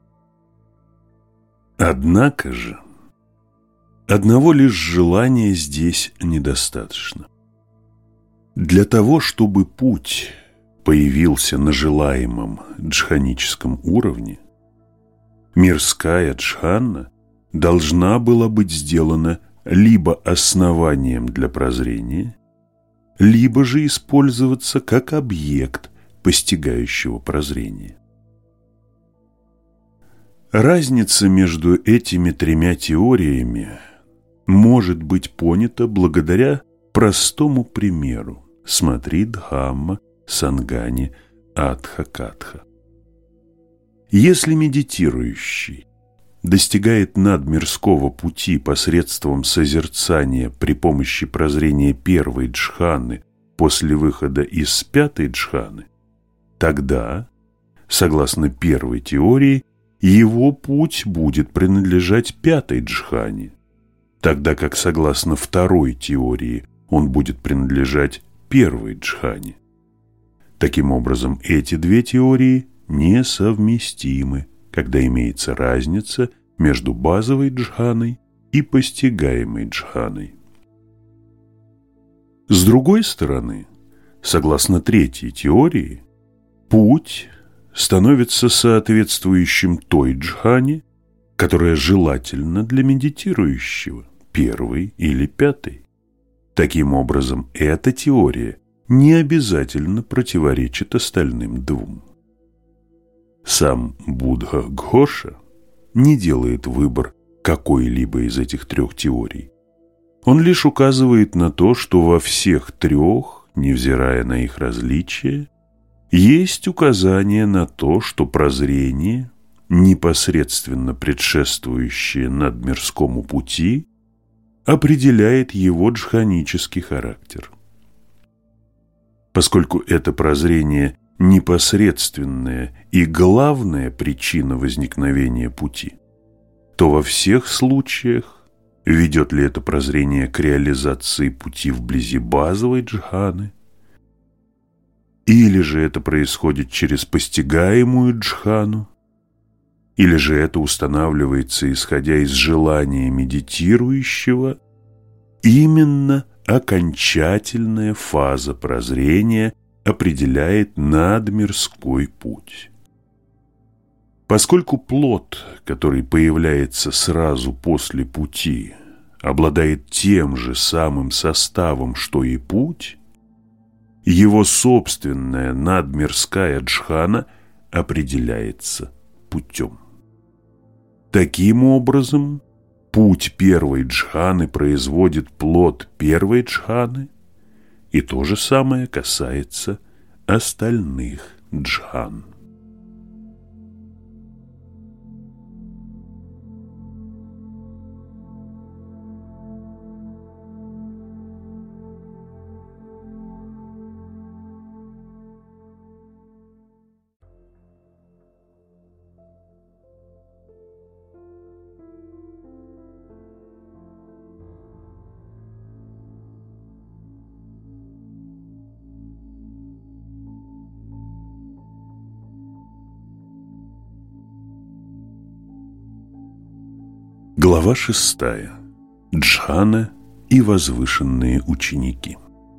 Однако же, одного лишь желания здесь недостаточно. Для того, чтобы путь появился на желаемом джханическом уровне, мирская джхана должна была быть сделана либо основанием для прозрения, либо же использоваться как объект постигающего прозрения. Разница между этими тремя теориями может быть понята благодаря простому примеру. Смотри Дхамма, Сангани, Адха-Катха. Если медитирующий достигает надмирского пути посредством созерцания при помощи прозрения первой джханы после выхода из пятой джханы, тогда, согласно первой теории, его путь будет принадлежать пятой джхане, тогда как, согласно второй теории, он будет принадлежать первой джхане. Таким образом, эти две теории несовместимы, когда имеется разница между базовой джханой и постигаемой джханой. С другой стороны, согласно третьей теории, путь становится соответствующим той джхане, которая желательна для медитирующего, первой или пятой. Таким образом, эта теория не обязательно противоречит остальным двум. Сам Буддха Гhoша не делает выбор какой-либо из этих трех теорий. Он лишь указывает на то, что во всех трех, невзирая на их различия, есть указание на то, что прозрение, непосредственно предшествующее надмирскому пути, определяет его джханический характер. Поскольку это прозрение – непосредственная и главная причина возникновения пути, то во всех случаях ведет ли это прозрение к реализации пути вблизи базовой джханы, или же это происходит через постигаемую джхану, или же это устанавливается, исходя из желания медитирующего, именно окончательная фаза прозрения определяет надмирской путь. Поскольку плод, который появляется сразу после пути, обладает тем же самым составом, что и путь, его собственная надмирская джхана определяется путем. Таким образом, путь первой джханы производит плод первой джханы, и то же самое касается остальных джхан. Глава 6. Джхана и возвышенные ученики.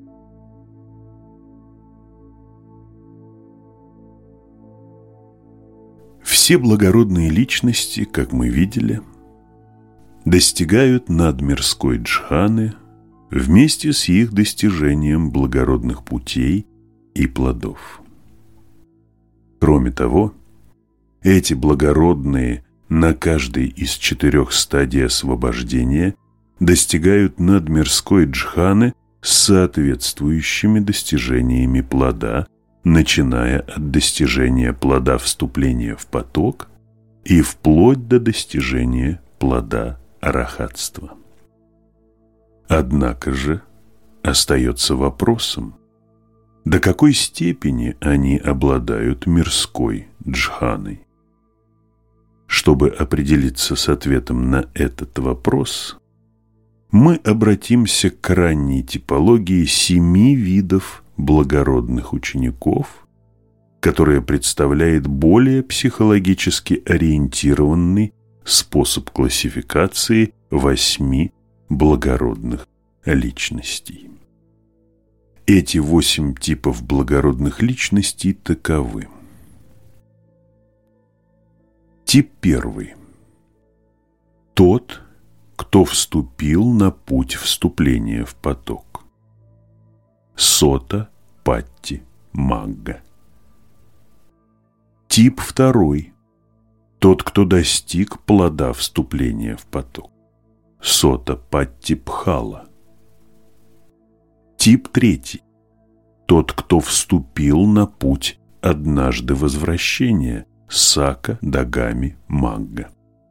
Все благородные личности, как мы видели, достигают надмирской джханы вместе с их достижением благородных путей и плодов. Кроме того, эти благородные на каждой из 4 стадий освобождения достигают надмирской джханы с соответствующими достижениями плода, начиная от достижения плода вступления в поток и вплоть до достижения плода арахатства. Однако же остается вопросом, до какой степени они обладают мирской джханой. Чтобы определиться с ответом на этот вопрос, мы обратимся к ранней типологии 7 видов благородных учеников, которая представляет более психологически ориентированный способ классификации 8 благородных личностей. Эти 8 типов благородных личностей таковы. Тип 1. Тот, кто вступил на путь вступления в поток. Сота, патти, магга. Тип 2. Тот, кто достиг плода вступления в поток. Сота, патти, пхала. Тип 3. Тот, кто вступил на путь однажды возвращения. Сака, дагами, магга.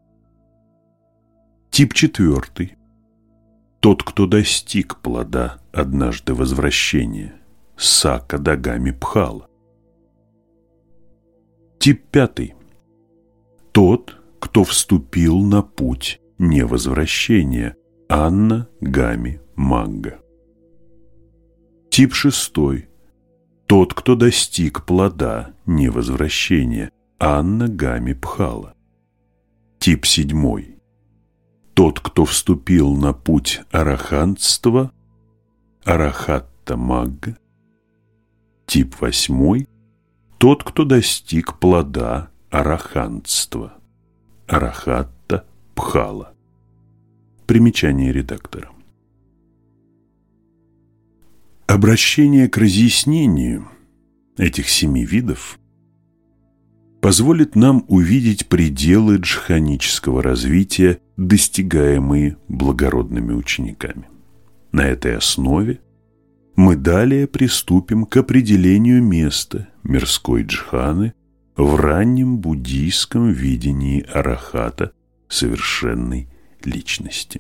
Тип 4. Тот, кто достиг плода однажды возвращения. Сака, дагами, пхала. Тип 5. Тот, кто вступил на путь невозвращения. Анна, гами, магга. Тип 6. тот, кто достиг плода невозвращения, Анна Гами Пхала. Тип 7. Тот, кто вступил на путь арахантства, Арахатта Магга. Тип 8. Тот, кто достиг плода арахантства, Арахатта Пхала. Примечание редактора. Обращение к разъяснению этих 7 видов позволит нам увидеть пределы джханического развития, достигаемые благородными учениками. На этой основе мы далее приступим к определению места мирской джханы в раннем буддийском видении арахата, совершенной личности.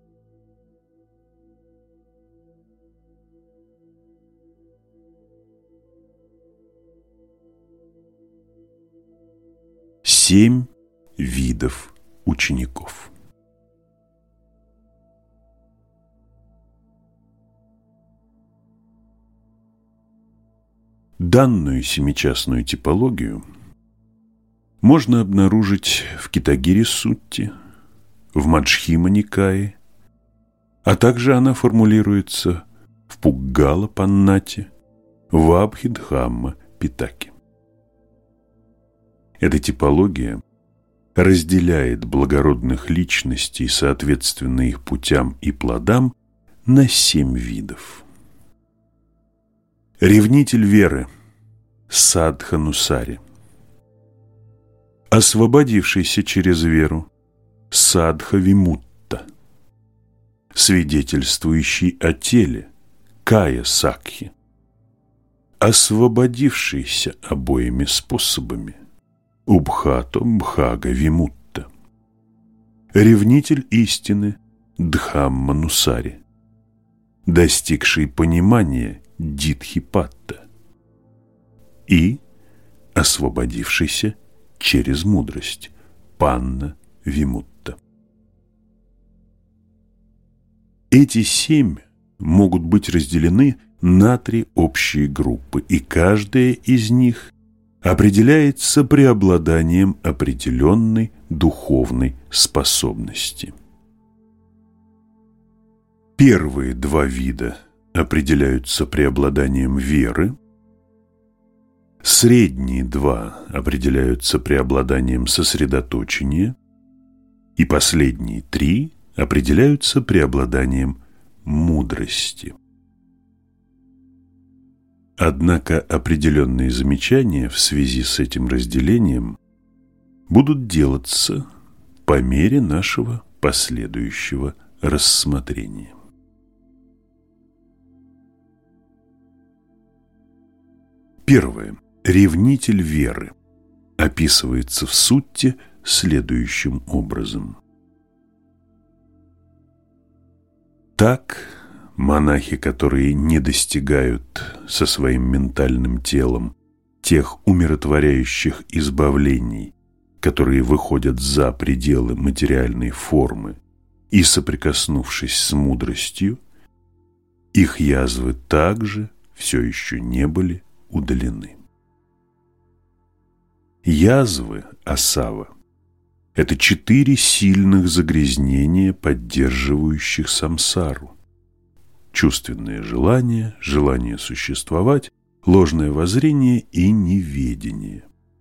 Семь видов учеников. Данную семичастную типологию можно обнаружить в Китагири-сутте, в Маджхима-никае, а также она формулируется в Пуггала-паннате, в Абхидхамма-питаке. Эта типология разделяет благородных личностей, соответственно их путям и плодам, на 7 видов. Ревнитель веры – Садханусари. Освободившийся через веру – Садха-вимутта. Свидетельствующий о теле – Кая-сакхи. Освободившийся обоими способами – Убхато-бхага-вимутта. Ревнитель истины – Дхамманусари. Достигший понимания – Дитхипатта. И освободившийся через мудрость – Панна-вимутта. Эти 7 могут быть разделены на 3 общие группы, и каждая из них определяется преобладанием определенной духовной способности. Первые 2 вида определяются преобладанием веры, средние 2 определяются преобладанием сосредоточения, и последние 3 определяются преобладанием мудрости. Однако определенные замечания в связи с этим разделением будут делаться по мере нашего последующего рассмотрения. Первое. Ревнитель веры описывается в сутте следующим образом. Так, монахи, которые не достигают со своим ментальным телом тех умиротворяющих избавлений, которые выходят за пределы материальной формы, и соприкоснувшись с мудростью, их язвы также все еще не были удалены. Язвы асава – это 4 сильных загрязнения, поддерживающих самсару. Чувственное желание, желание существовать, ложное воззрение и неведение.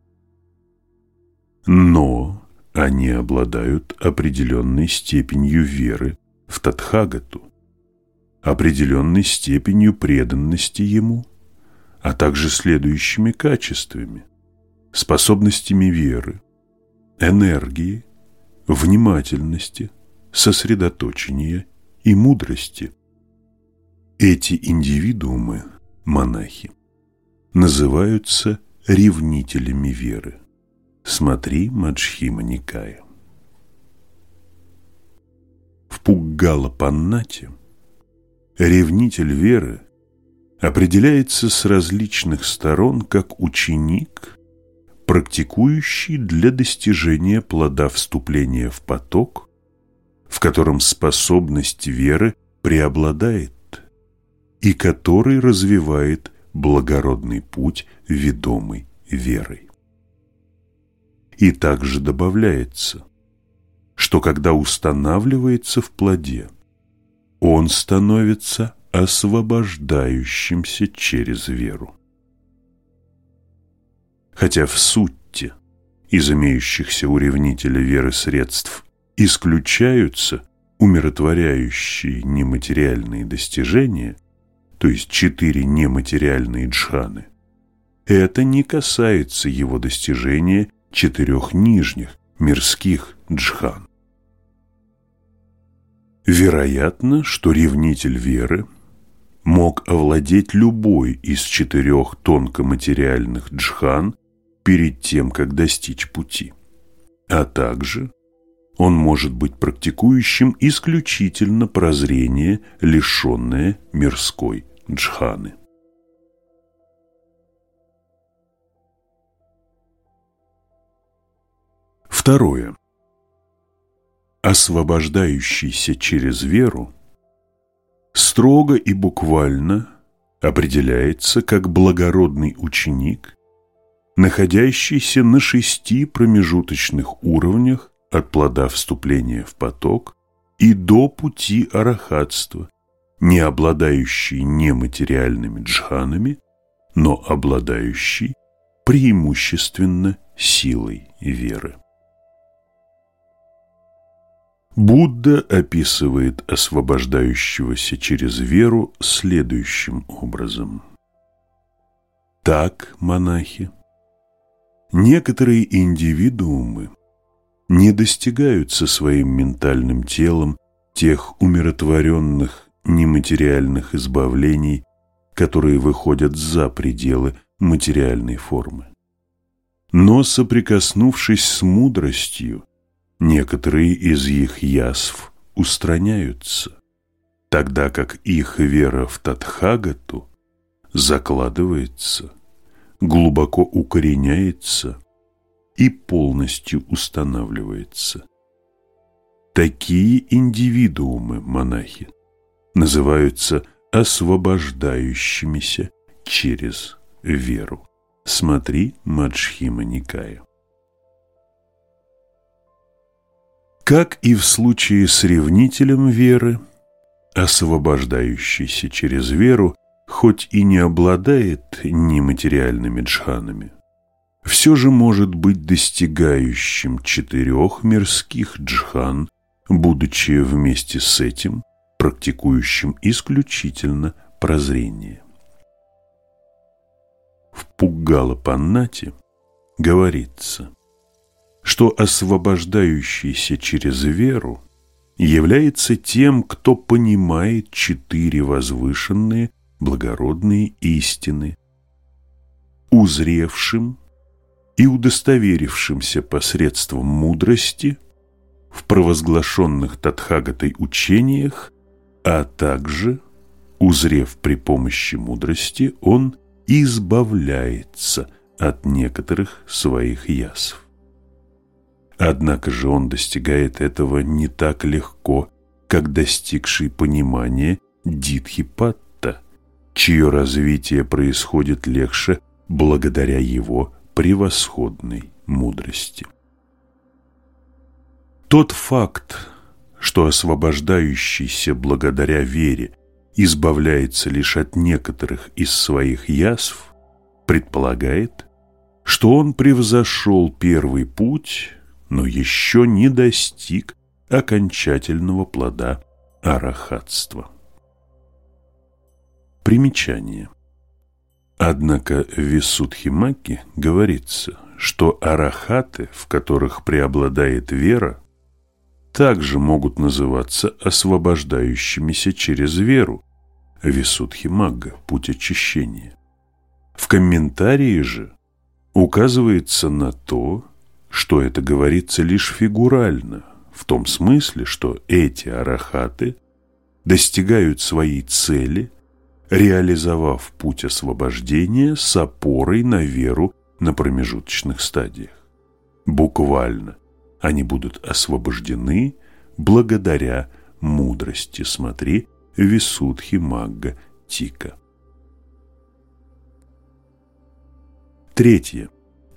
Но они обладают определенной степенью веры в Татхагату, определенной степенью преданности ему, а также следующими качествами: способностями веры, энергии, внимательности, сосредоточения и мудрости. Эти индивидуумы, монахи, называются ревнителями веры. Смотри Маджхима-никая. В Пуггала-паннате ревнитель веры определяется с различных сторон как ученик, практикующий для достижения плода вступления в поток, в котором способность веры преобладает и который развивает благородный путь, ведомый верой. И также добавляется, что когда устанавливается в плоде, он становится освобождающимся через веру. Хотя в сутте из имеющихся у ревнителя веры средств исключаются умиротворяющие нематериальные достижения, то есть 4 нематериальные джханы, это не касается его достижения 4 нижних мирских джхан. Вероятно, что ревнитель веры мог овладеть любой из 4 тонкоматериальных джхан перед тем, как достичь пути, а также он может быть практикующим исключительно прозрение, лишенное мирской джханы. Второе. Освобождающийся через веру строго и буквально определяется как благородный ученик, находящийся на 6 промежуточных уровнях от плода вступления в поток и до пути арахатства, не обладающий нематериальными джханами, но обладающий преимущественно силой веры. Будда описывает освобождающегося через веру следующим образом. Так, монахи, некоторые индивидуумы не достигают со своим ментальным телом тех умиротворенных нематериальных избавлений, которые выходят за пределы материальной формы. Но, соприкоснувшись с мудростью, некоторые из их язв устраняются, тогда как их вера в Татхагату закладывается, глубоко укореняется и полностью устанавливается. Такие индивидуумы, монахи, называются освобождающимися через веру. Смотри Маджхима Никая. Как и в случае с ревнителем веры, освобождающийся через веру, хоть и не обладает нематериальными джханами, все же может быть достигающим 4 мирских джхан, будучи вместе с этим практикующим исключительно прозрение. В Пуггала-Паннати говорится, что освобождающийся через веру является тем, кто понимает 4 возвышенные благородные истины, узревшим и удостоверившимся посредством мудрости в провозглашенных Татхагатой учениях, а также, узрев при помощи мудрости, он избавляется от некоторых своих язв. Однако же он достигает этого не так легко, как достигший понимания Дитхипатта, чье развитие происходит легче благодаря его превосходной мудрости. Тот факт, что освобождающийся благодаря вере избавляется лишь от некоторых из своих язв, предполагает, что он превзошел первый путь, но еще не достиг окончательного плода арахатства. Примечание. Однако в Висудхимагге говорится, что арахаты, в которых преобладает вера, также могут называться освобождающимися через веру. Висудхимагга – путь очищения. В комментарии же указывается на то, что это говорится лишь фигурально, в том смысле, что эти арахаты достигают своей цели, реализовав путь освобождения с опорой на веру на промежуточных стадиях. Буквально они будут освобождены благодаря мудрости. Смотри Висудхимагга Тика. Третье.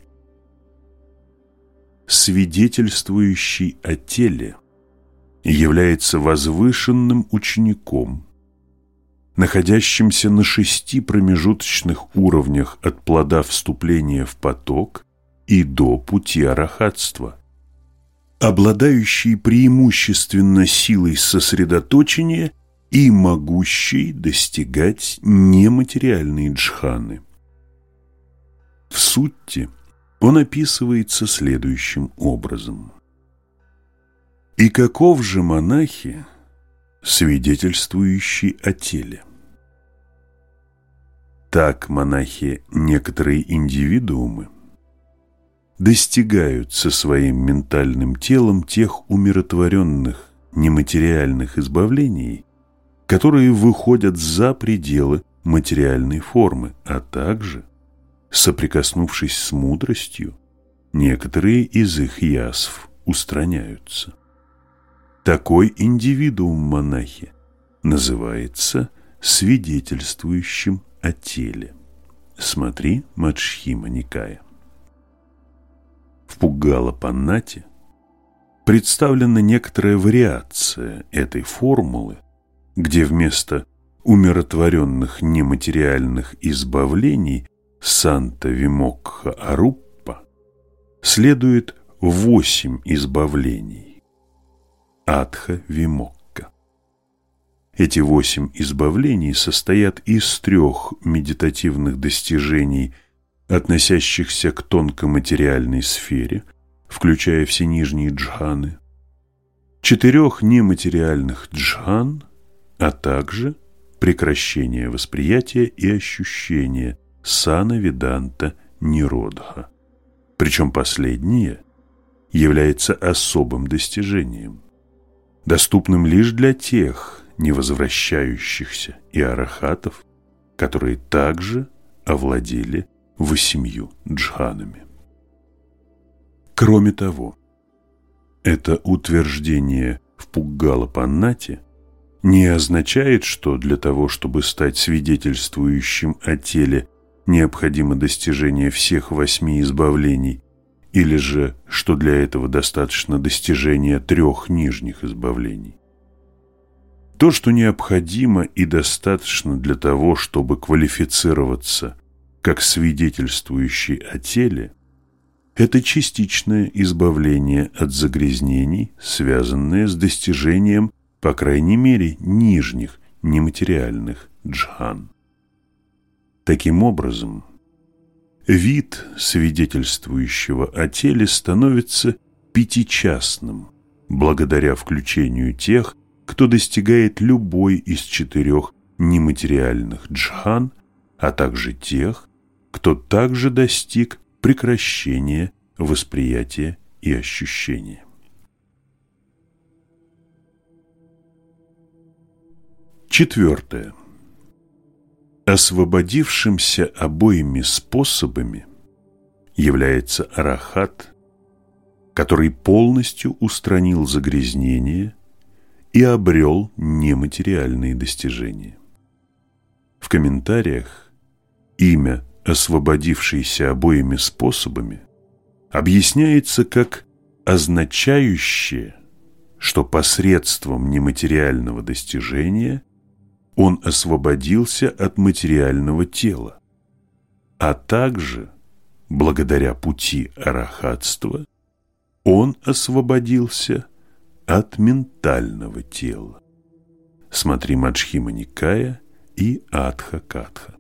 Свидетельствующий о теле является возвышенным учеником, находящимся на 6 промежуточных уровнях от плода вступления в поток и до пути арахатства, обладающий преимущественно силой сосредоточения и могущий достигать нематериальные джханы. В сутте он описывается следующим образом. «И каков же монахи, свидетельствующий о теле? Так монахи некоторые индивидуумы достигают со своим ментальным телом тех умиротворенных нематериальных избавлений, которые выходят за пределы материальной формы, а также, соприкоснувшись с мудростью, некоторые из их язв устраняются. Такой индивидуум монахи называется свидетельствующим о теле. Смотри Маджхима Никая. В Пуггала-Паннате представлена некоторая вариация этой формулы, где вместо умиротворенных нематериальных избавлений Санта-Вимокха-Аруппа следует 8 избавлений Адха-Вимокка. Эти 8 избавлений состоят из 3 медитативных достижений, относящихся к тонкоматериальной сфере, включая все нижние джханы, 4 нематериальных джхан, а также прекращение восприятия и ощущения сана-виданта ниродха. Причем последнее является особым достижением, доступным лишь для тех невозвращающихся и арахатов, которые также овладели 8 джханами. Кроме того, это утверждение в Пуггала-Паннате не означает, что для того, чтобы стать свидетельствующим о теле, необходимо достижение всех 8 избавлений, или же, что для этого достаточно достижения 3 нижних избавлений. То, что необходимо и достаточно для того, чтобы квалифицироваться как свидетельствующий о теле, это частичное избавление от загрязнений, связанное с достижением, по крайней мере, нижних нематериальных джхан. Таким образом, вид свидетельствующего о теле становится пятичастным, благодаря включению тех, кто достигает любой из 4 нематериальных джхан, а также тех, кто также достиг прекращения восприятия и ощущения. Четвертое. Освободившимся обоими способами является арахат, который полностью устранил загрязнение и обрел нематериальные достижения. В комментариях имя «освободившийся обоими способами» объясняется как означающее, что посредством нематериального достижения он освободился от материального тела, а также, благодаря пути арахатства, он освободился от ментального тела. Смотри Маджхима Никая и Адха-Катха.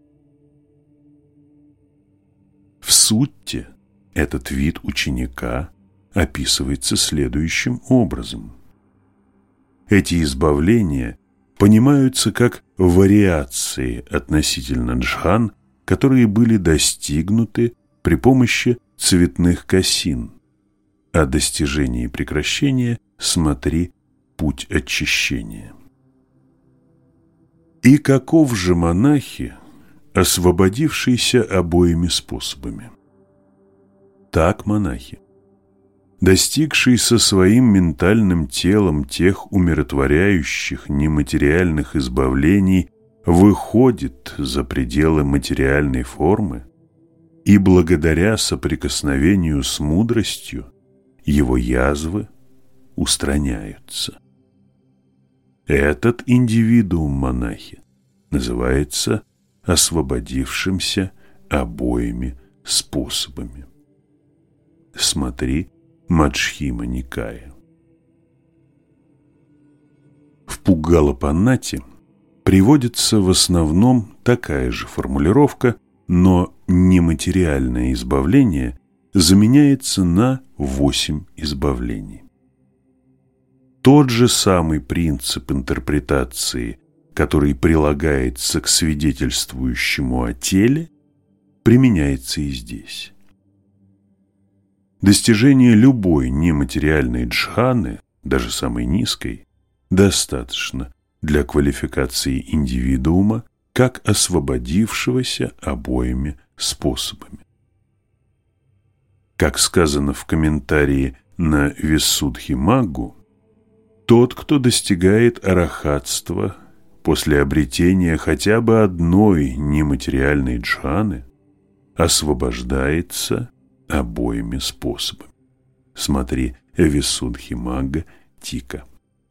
В сутте этот вид ученика описывается следующим образом. Эти избавления понимаются как вариации относительно джхан, которые были достигнуты при помощи цветных косин. О достижении прекращения смотри «Путь очищения». И каков же монахи, освободившийся обоими способами? Так монахи, достигшие со своим ментальным телом тех умиротворяющих нематериальных избавлений, выходит за пределы материальной формы и благодаря соприкосновению с мудростью его язвы устраняются. Этот индивидуум монахи называется освободившимся обоими способами. Смотри Маджхима Никая. В Пуггалапаннате приводится в основном такая же формулировка, но нематериальное избавление заменяется на 8 избавлений. Тот же самый принцип интерпретации, который прилагается к свидетельствующему о теле, применяется и здесь. Достижение любой нематериальной джханы, даже самой низкой, достаточно для квалификации индивидуума как освободившегося обоими способами. Как сказано в комментарии на Виссудхимаггу, тот, кто достигает арахатства после обретения хотя бы одной нематериальной джханы, освобождается обоими способами. Смотри Виссудхимагга Тика.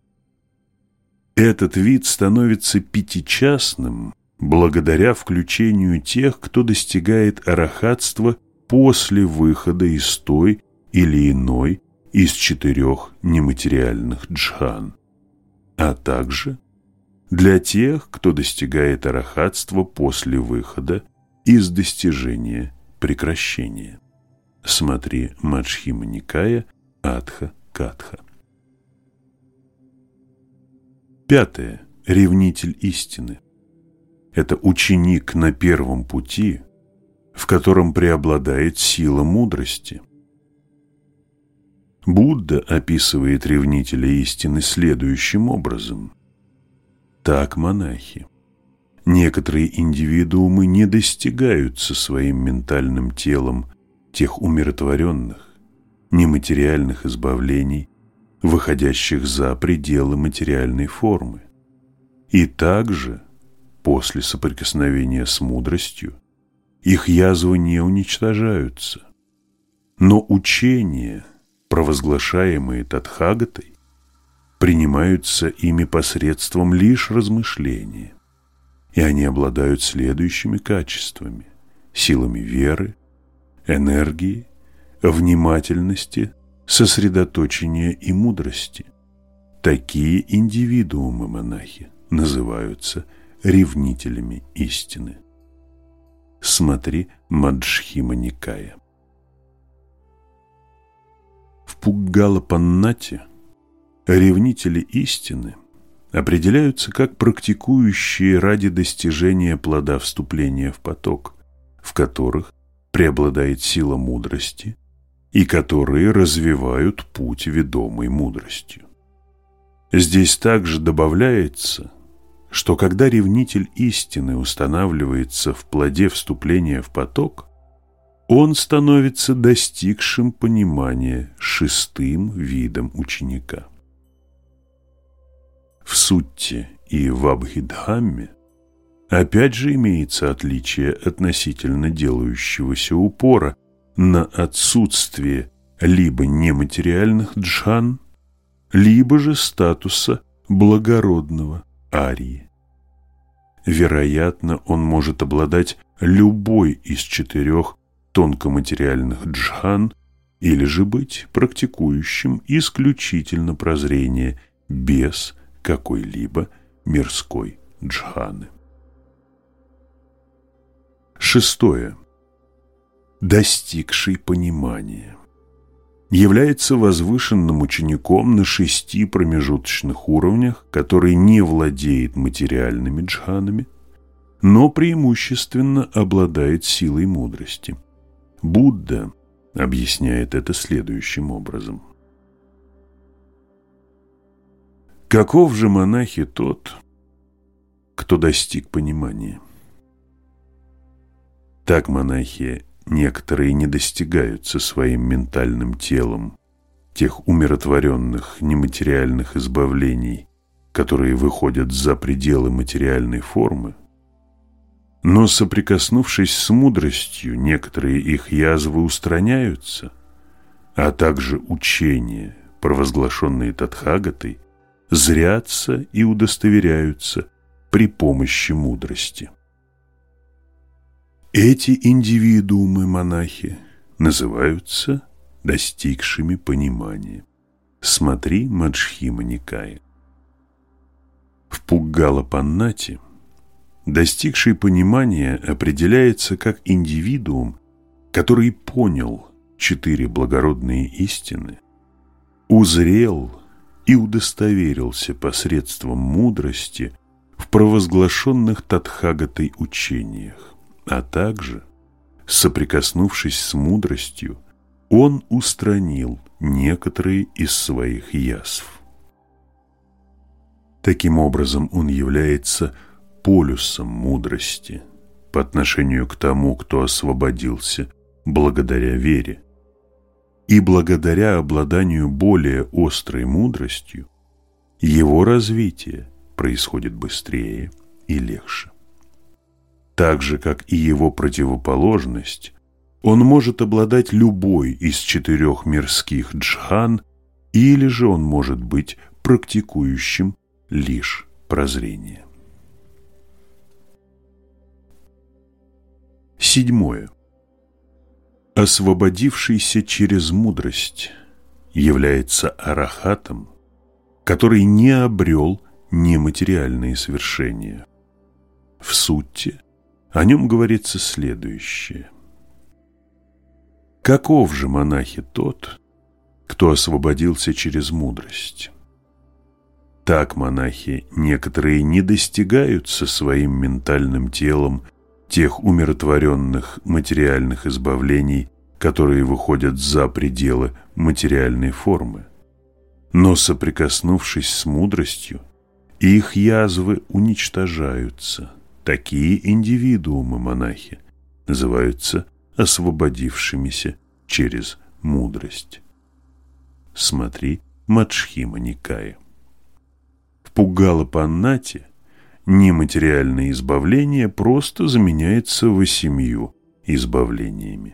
Этот вид становится пятичастным благодаря включению тех, кто достигает арахатства после выхода из той или иной из 4 нематериальных джхан, а также для тех, кто достигает арахатства после выхода из достижения прекращения. Смотри Маджхима Никая Адха Катха. 5. Ревнитель истины. Это ученик на первом пути, в котором преобладает сила мудрости. Будда описывает ревнителя истины следующим образом. Так, монахи, некоторые индивидуумы не достигают со своим ментальным телом тех умиротворенных, нематериальных избавлений, выходящих за пределы материальной формы. И также, после соприкосновения с мудростью, их язвы не уничтожаются. Но учения, провозглашаемые Татхагатой, принимаются ими посредством лишь размышления, и они обладают следующими качествами: силами веры, энергии, внимательности, сосредоточения и мудрости. Такие индивидуумы монахи называются ревнителями истины. Смотри Маджхима Никая. В Пуггалапаннате ревнители истины определяются как практикующие ради достижения плода вступления в поток, в которых преобладает сила мудрости и которые развивают путь, ведомый мудростью. Здесь также добавляется, что когда ревнитель истины устанавливается в плоде вступления в поток, он становится достигшим понимания 6-м видом ученика. В Сутте и в Абхидхамме опять же имеется отличие относительно делающегося упора на отсутствие либо нематериальных джхан, либо же статуса благородного арии. Вероятно, он может обладать любой из 4 тонкоматериальных джхан или же быть практикующим исключительно прозрение без какой-либо мирской джханы. 6. Достигший понимания является возвышенным учеником на 6 промежуточных уровнях, который не владеет материальными джханами, но преимущественно обладает силой мудрости. Будда объясняет это следующим образом. Каков же, монахи, тот, кто достиг понимания? Так, монахи, некоторые не достигают со своим ментальным телом тех умиротворенных нематериальных избавлений, которые выходят за пределы материальной формы, Но, соприкоснувшись с мудростью, некоторые их язвы устраняются, а также учения, провозглашенные Татхагатой, зрятся и удостоверяются при помощи мудрости. Эти индивидуумы-монахи называются достигшими понимания. Смотри Маджхима Никая. В Пуггала-Паннати достигший понимания определяется как индивидуум, который понял 4 благородные истины, узрел и удостоверился посредством мудрости в провозглашенных Татхагатой учениях, а также, соприкоснувшись с мудростью, он устранил некоторые из своих язв. Таким образом, он является полюсом мудрости по отношению к тому, кто освободился благодаря вере. И благодаря обладанию более острой мудростью, его развитие происходит быстрее и легче. Так же, как и его противоположность, он может обладать любой из 4 мирских джхан, или же он может быть практикующим лишь прозрение. 7. Освободившийся через мудрость является арахатом, который не обрел нематериальные свершения. В сутте о нем говорится следующее. Каков же, монахи, тот, кто освободился через мудрость? Так, монахи, некоторые не достигают со своим ментальным телом тех умиротворенных материальных избавлений, которые выходят за пределы материальной формы. Но, соприкоснувшись с мудростью, их язвы уничтожаются. Такие индивидуумы-монахи называются освободившимися через мудрость. Смотри Маджхима Никая. В Пуггала-Паннати нематериальное избавление просто заменяется 8 избавлениями.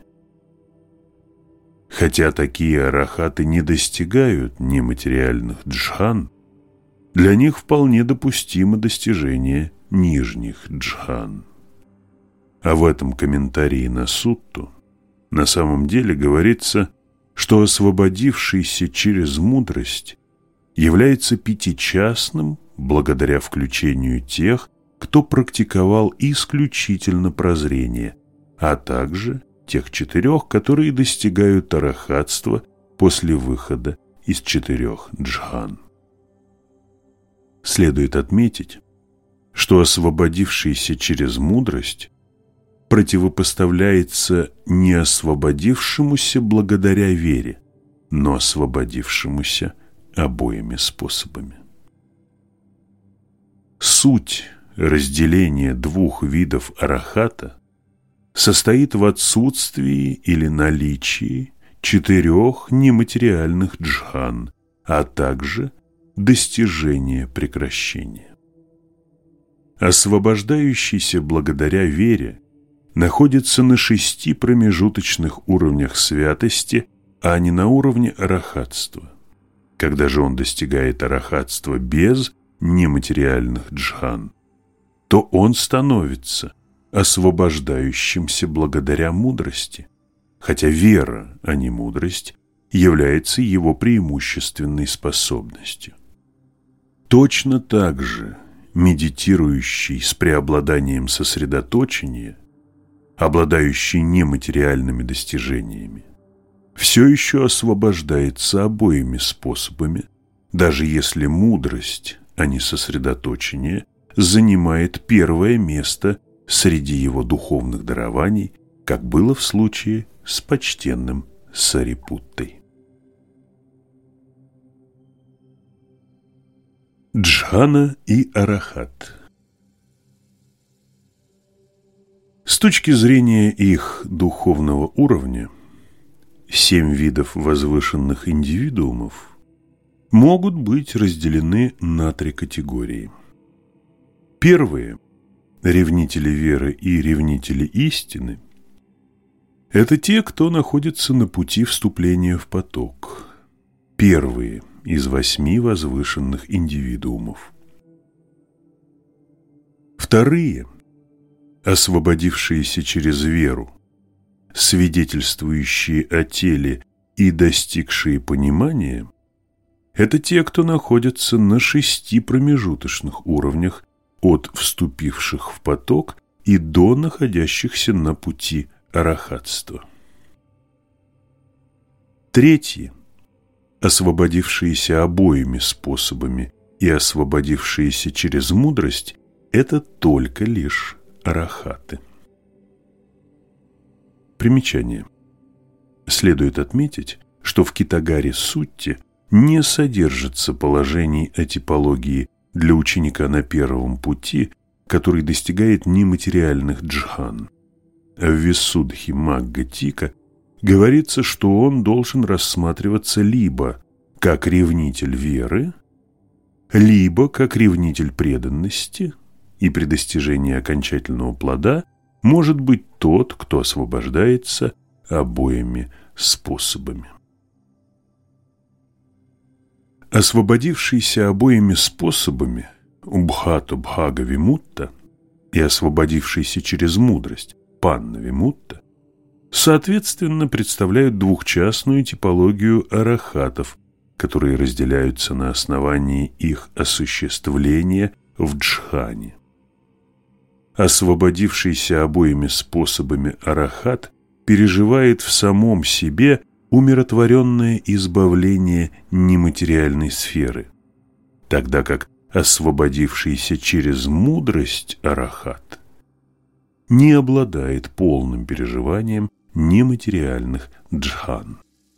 Хотя такие арахаты не достигают нематериальных джхан, для них вполне допустимо достижение нижних джхан. А в этом комментарии на сутту на самом деле говорится, что освободившийся через мудрость является пятичастным благодаря включению тех, кто практиковал исключительно прозрение, а также тех 4, которые достигают арахатства после выхода из 4 джхан. Следует отметить, что освободившийся через мудрость противопоставляется не освободившемуся благодаря вере, но освободившемуся обоими способами. Суть разделения 2 видов арахата состоит в отсутствии или наличии 4 нематериальных джхан, а также достижения прекращения. Освобождающийся благодаря вере находится на 6 промежуточных уровнях святости, а не на уровне арахатства. Когда же он достигает арахатства без нематериальных джхан, то он становится освобождающимся благодаря мудрости, хотя вера, а не мудрость, является его преимущественной способностью. Точно так же медитирующий с преобладанием сосредоточения, обладающий нематериальными достижениями, все еще освобождается обоими способами, даже если мудрость, а не сосредоточение, занимает первое место среди его духовных дарований, как было в случае с почтенным Сарипуттой. Джхана и арахат. С точки зрения их духовного уровня, 7 видов возвышенных индивидуумов могут быть разделены на 3 категории. Первые ревнители веры и ревнители истины – это те, кто находится на пути вступления в поток, первые из 8 возвышенных индивидуумов. Вторые, освободившиеся через веру, свидетельствующие о теле и достигшие понимания, это те, кто находится на 6 промежуточных уровнях от вступивших в поток и до находящихся на пути арахатства. Третьи, освободившиеся обоими способами и освободившиеся через мудрость, это только лишь арахаты. Примечание. Следует отметить, что в Китагаре-сутте не содержится положений о типологии для ученика на первом пути, который достигает нематериальных джхан. В Висуддхи-магга-тика говорится, что он должен рассматриваться либо как ревнитель веры, либо как ревнитель преданности, и при достижении окончательного плода может быть тот, кто освобождается обоими способами. Освободившийся обоими способами Убхата-Бхага-Вимутта и освободившийся через мудрость Панна-Вимутта соответственно представляют двухчастную типологию арахатов, которые разделяются на основании их осуществления в джхане. Освободившийся обоими способами арахат переживает в самом себе умиротворенное избавление нематериальной сферы, тогда как освободившийся через мудрость арахат не обладает полным переживанием нематериальных джхан.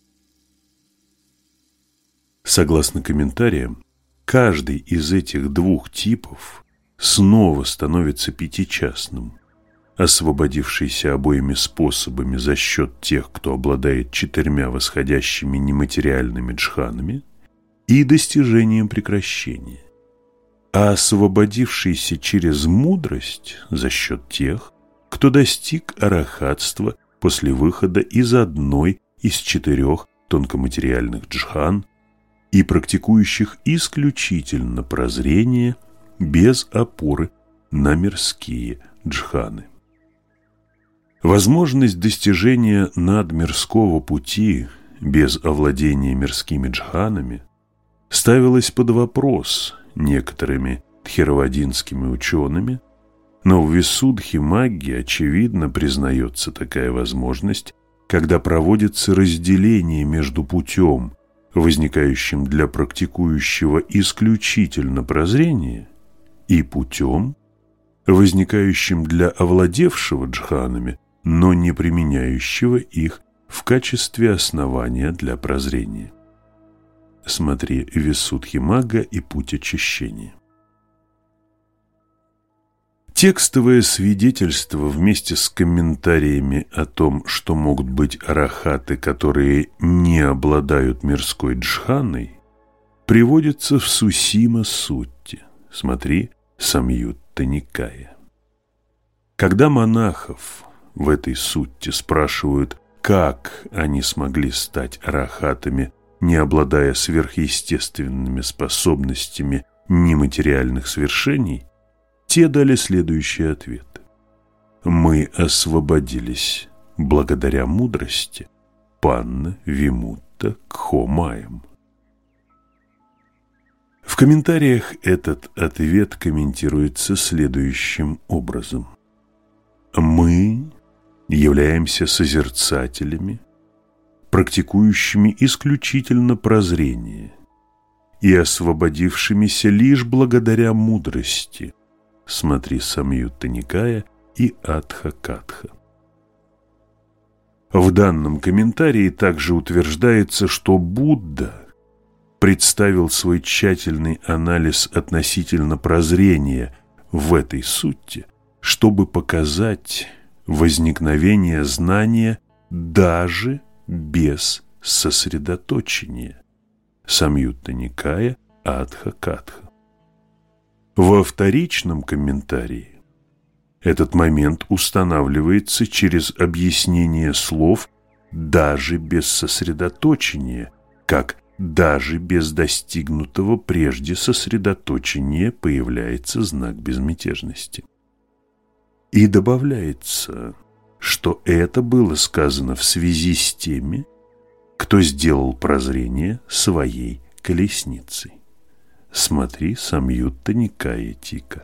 Согласно комментариям, каждый из этих двух типов снова становится пятичастным, освободившийся обоими способами за счет тех, кто обладает 4 восходящими нематериальными джханами и достижением прекращения, а освободившийся через мудрость за счет тех, кто достиг арахатства после выхода из одной из 4 тонкоматериальных джхан и практикующих исключительно прозрение без опоры на мирские джханы. Возможность достижения надмирского пути без овладения мирскими джханами ставилась под вопрос некоторыми тхеравадинскими учеными, но в Висуддхи-магге очевидно признается такая возможность, когда проводится разделение между путем, возникающим для практикующего исключительно прозрение, и путем, возникающим для овладевшего джханами, но не применяющего их в качестве основания для прозрения. Смотри Висуддхи-магга и путь очищения. Текстовое свидетельство вместе с комментариями о том, что могут быть арахаты, которые не обладают мирской джханой, приводится в Сусима-сутте. Смотри Самьютта-Никая. Когда монахов в этой сутте спрашивают, как они смогли стать арахатами, не обладая сверхъестественными способностями нематериальных свершений, те дали следующий ответ: мы освободились благодаря мудрости Панна Вимутта Кхо-маям. В комментариях этот ответ комментируется следующим образом: мы являемся созерцателями, практикующими исключительно прозрение и освободившимися лишь благодаря мудрости. Смотри Самьютта-Никая и Адха-Катха. В данном комментарии также утверждается, что Будда представил свой тщательный анализ относительно прозрения в этой сутте, чтобы показать возникновение знания даже без сосредоточения. Самьютта-Никая, Адха-Катха. Во вторичном комментарии Этот момент устанавливается через объяснение слов даже без сосредоточения, как даже без достигнутого прежде сосредоточения появляется знак безмятежности. И добавляется, что это было сказано в связи с теми, кто сделал прозрение своей колесницей. Смотри Самьютта Никая Тика.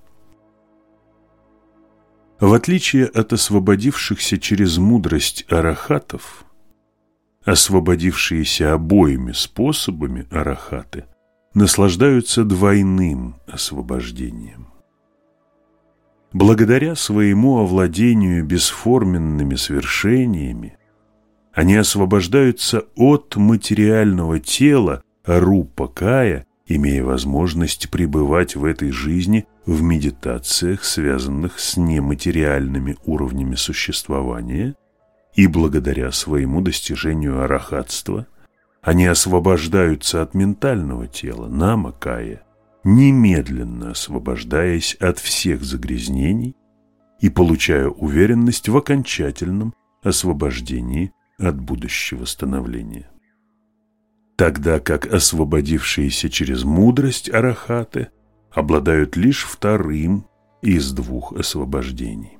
В отличие от освободившихся через мудрость арахатов, освободившиеся обоими способами арахаты наслаждаются двойным освобождением. Благодаря своему овладению бесформенными свершениями они освобождаются от материального тела рупа-кая, имея возможность пребывать в этой жизни в медитациях, связанных с нематериальными уровнями существования, и благодаря своему достижению арахатства они освобождаются от ментального тела, нама-кая, немедленно освобождаясь от всех загрязнений и получая уверенность в окончательном освобождении от будущего становления. Тогда как освободившиеся через мудрость арахаты обладают лишь вторым из двух освобождений.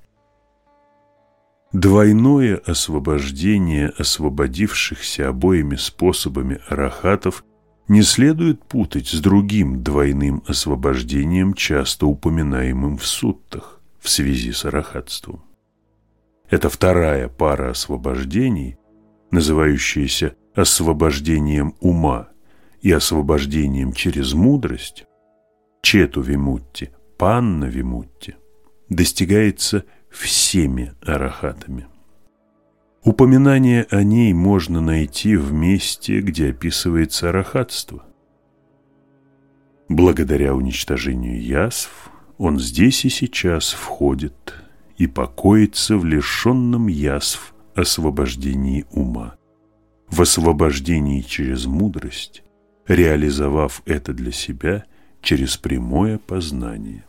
Двойное освобождение освободившихся обоими способами арахатов не следует путать с другим двойным освобождением, часто упоминаемым в суттах в связи с арахатством. Это вторая пара освобождений, называющаяся освобождением ума и освобождением через мудрость, чету-вимутти, панна-вимутти, достигается всеми арахатами. Упоминание о ней можно найти в месте, где описывается арахатство. Благодаря уничтожению язв он здесь и сейчас входит и покоится в лишенном язв освобождении ума, в освобождении через мудрость, реализовав это для себя через прямое познание.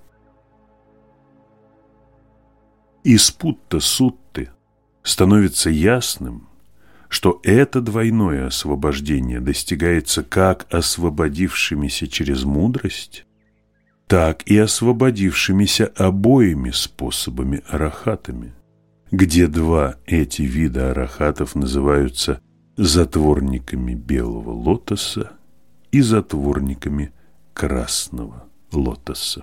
Из путта-сутты становится ясным, что это двойное освобождение достигается как освободившимися через мудрость, так и освободившимися обоими способами арахатами, где два эти вида арахатов называются затворниками белого лотоса и затворниками красного лотоса.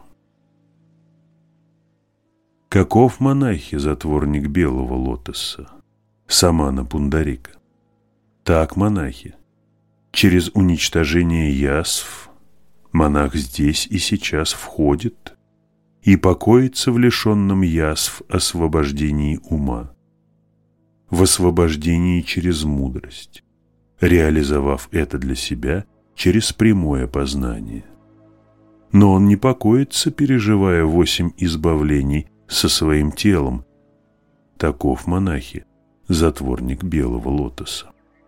Каков монахи затворник белого лотоса? Самана Пундарика. Так монахи. Через уничтожение язв монах здесь и сейчас входит и покоится в лишенном язв освобождении ума, в освобождении через мудрость, реализовав это для себя через прямое познание. Но он не покоится, переживая 8 избавлений со своим телом. Таков монахи, затворник белого лотоса.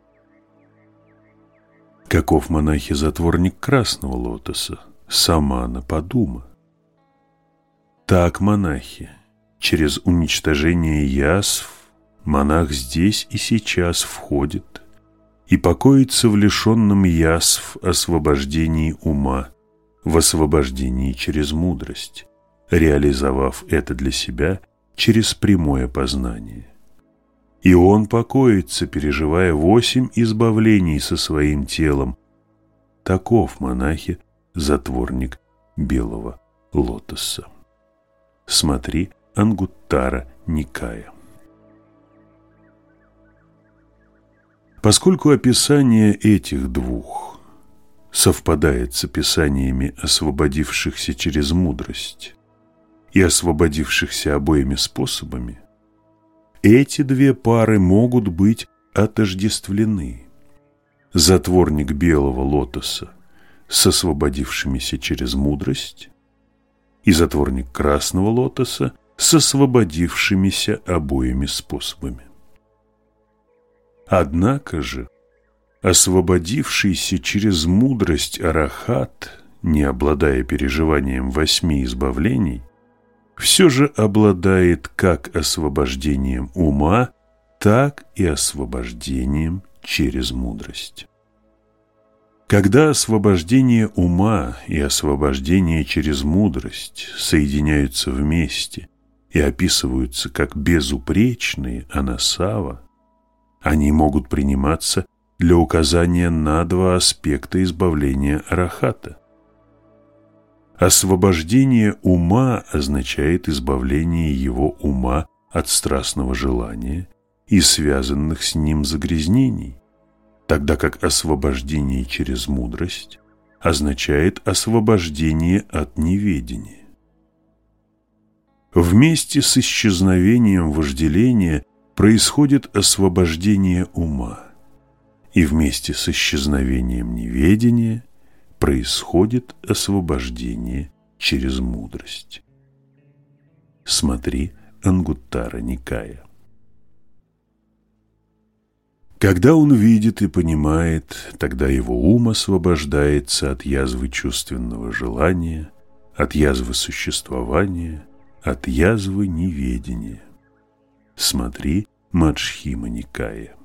Каков монахи, затворник красного лотоса? Самана Падума. Так монахи, через уничтожение язв монах здесь и сейчас входит и покоится в лишенном язв освобождении ума, в освобождении через мудрость, реализовав это для себя через прямое познание. И он покоится, переживая 8 избавлений со своим телом. Таков монахи, затворник белого лотоса. Смотри Ангуттара Никая. Поскольку описание этих двух совпадает с описаниями освободившихся через мудрость и освободившихся обоими способами, эти две пары могут быть отождествлены. Затворник белого лотоса с освободившимися через мудрость и затворник красного лотоса с освободившимися обоими способами. Однако же освободившийся через мудрость арахат, не обладая переживанием 8 избавлений, все же обладает как освобождением ума, так и освобождением через мудрость. Когда освобождение ума и освобождение через мудрость соединяются вместе и описываются как безупречные анасава, они могут приниматься для указания на два аспекта избавления арахата. Освобождение ума означает избавление его ума от страстного желания и связанных с ним загрязнений, тогда как освобождение через мудрость означает освобождение от неведения. Вместе с исчезновением вожделения происходит освобождение ума, и вместе с исчезновением неведения происходит освобождение через мудрость. Смотри Ангуттара Никая. Когда он видит и понимает, тогда его ум освобождается от язвы чувственного желания, от язвы существования, от язвы неведения. Смотри Маччхима Никая.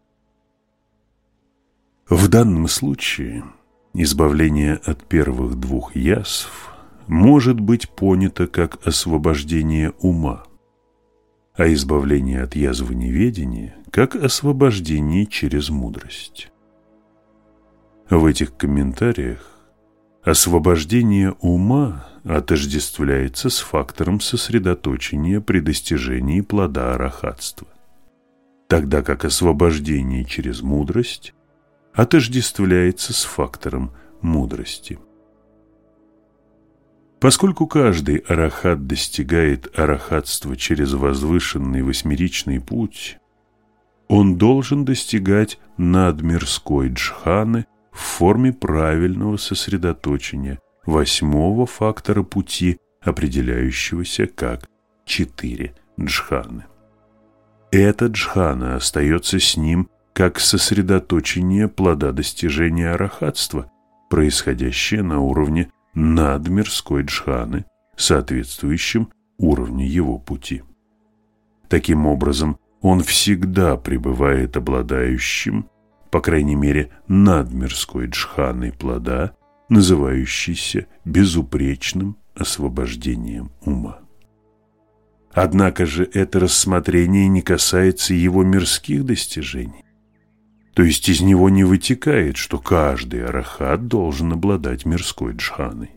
В данном случае избавление от первых двух язв может быть понято как освобождение ума, а избавление от язвы неведения как освобождение через мудрость. В этих комментариях освобождение ума отождествляется с фактором сосредоточения при достижении плода арахатства, тогда как освобождение через мудрость отождествляется с фактором мудрости. Поскольку каждый арахат достигает арахатства через возвышенный восьмеричный путь, он должен достигать надмирской джханы в форме правильного сосредоточения восьмого фактора пути, определяющегося как 4 джханы. Эта джхана остается с ним как сосредоточение плода достижения арахатства, происходящее на уровне надмирской джханы, соответствующем уровню его пути. Таким образом, он всегда пребывает обладающим, по крайней мере, надмирской джханой плода, называющейся безупречным освобождением ума. Однако же это рассмотрение не касается его мирских достижений. То есть из него не вытекает, что каждый арахат должен обладать мирской джханой.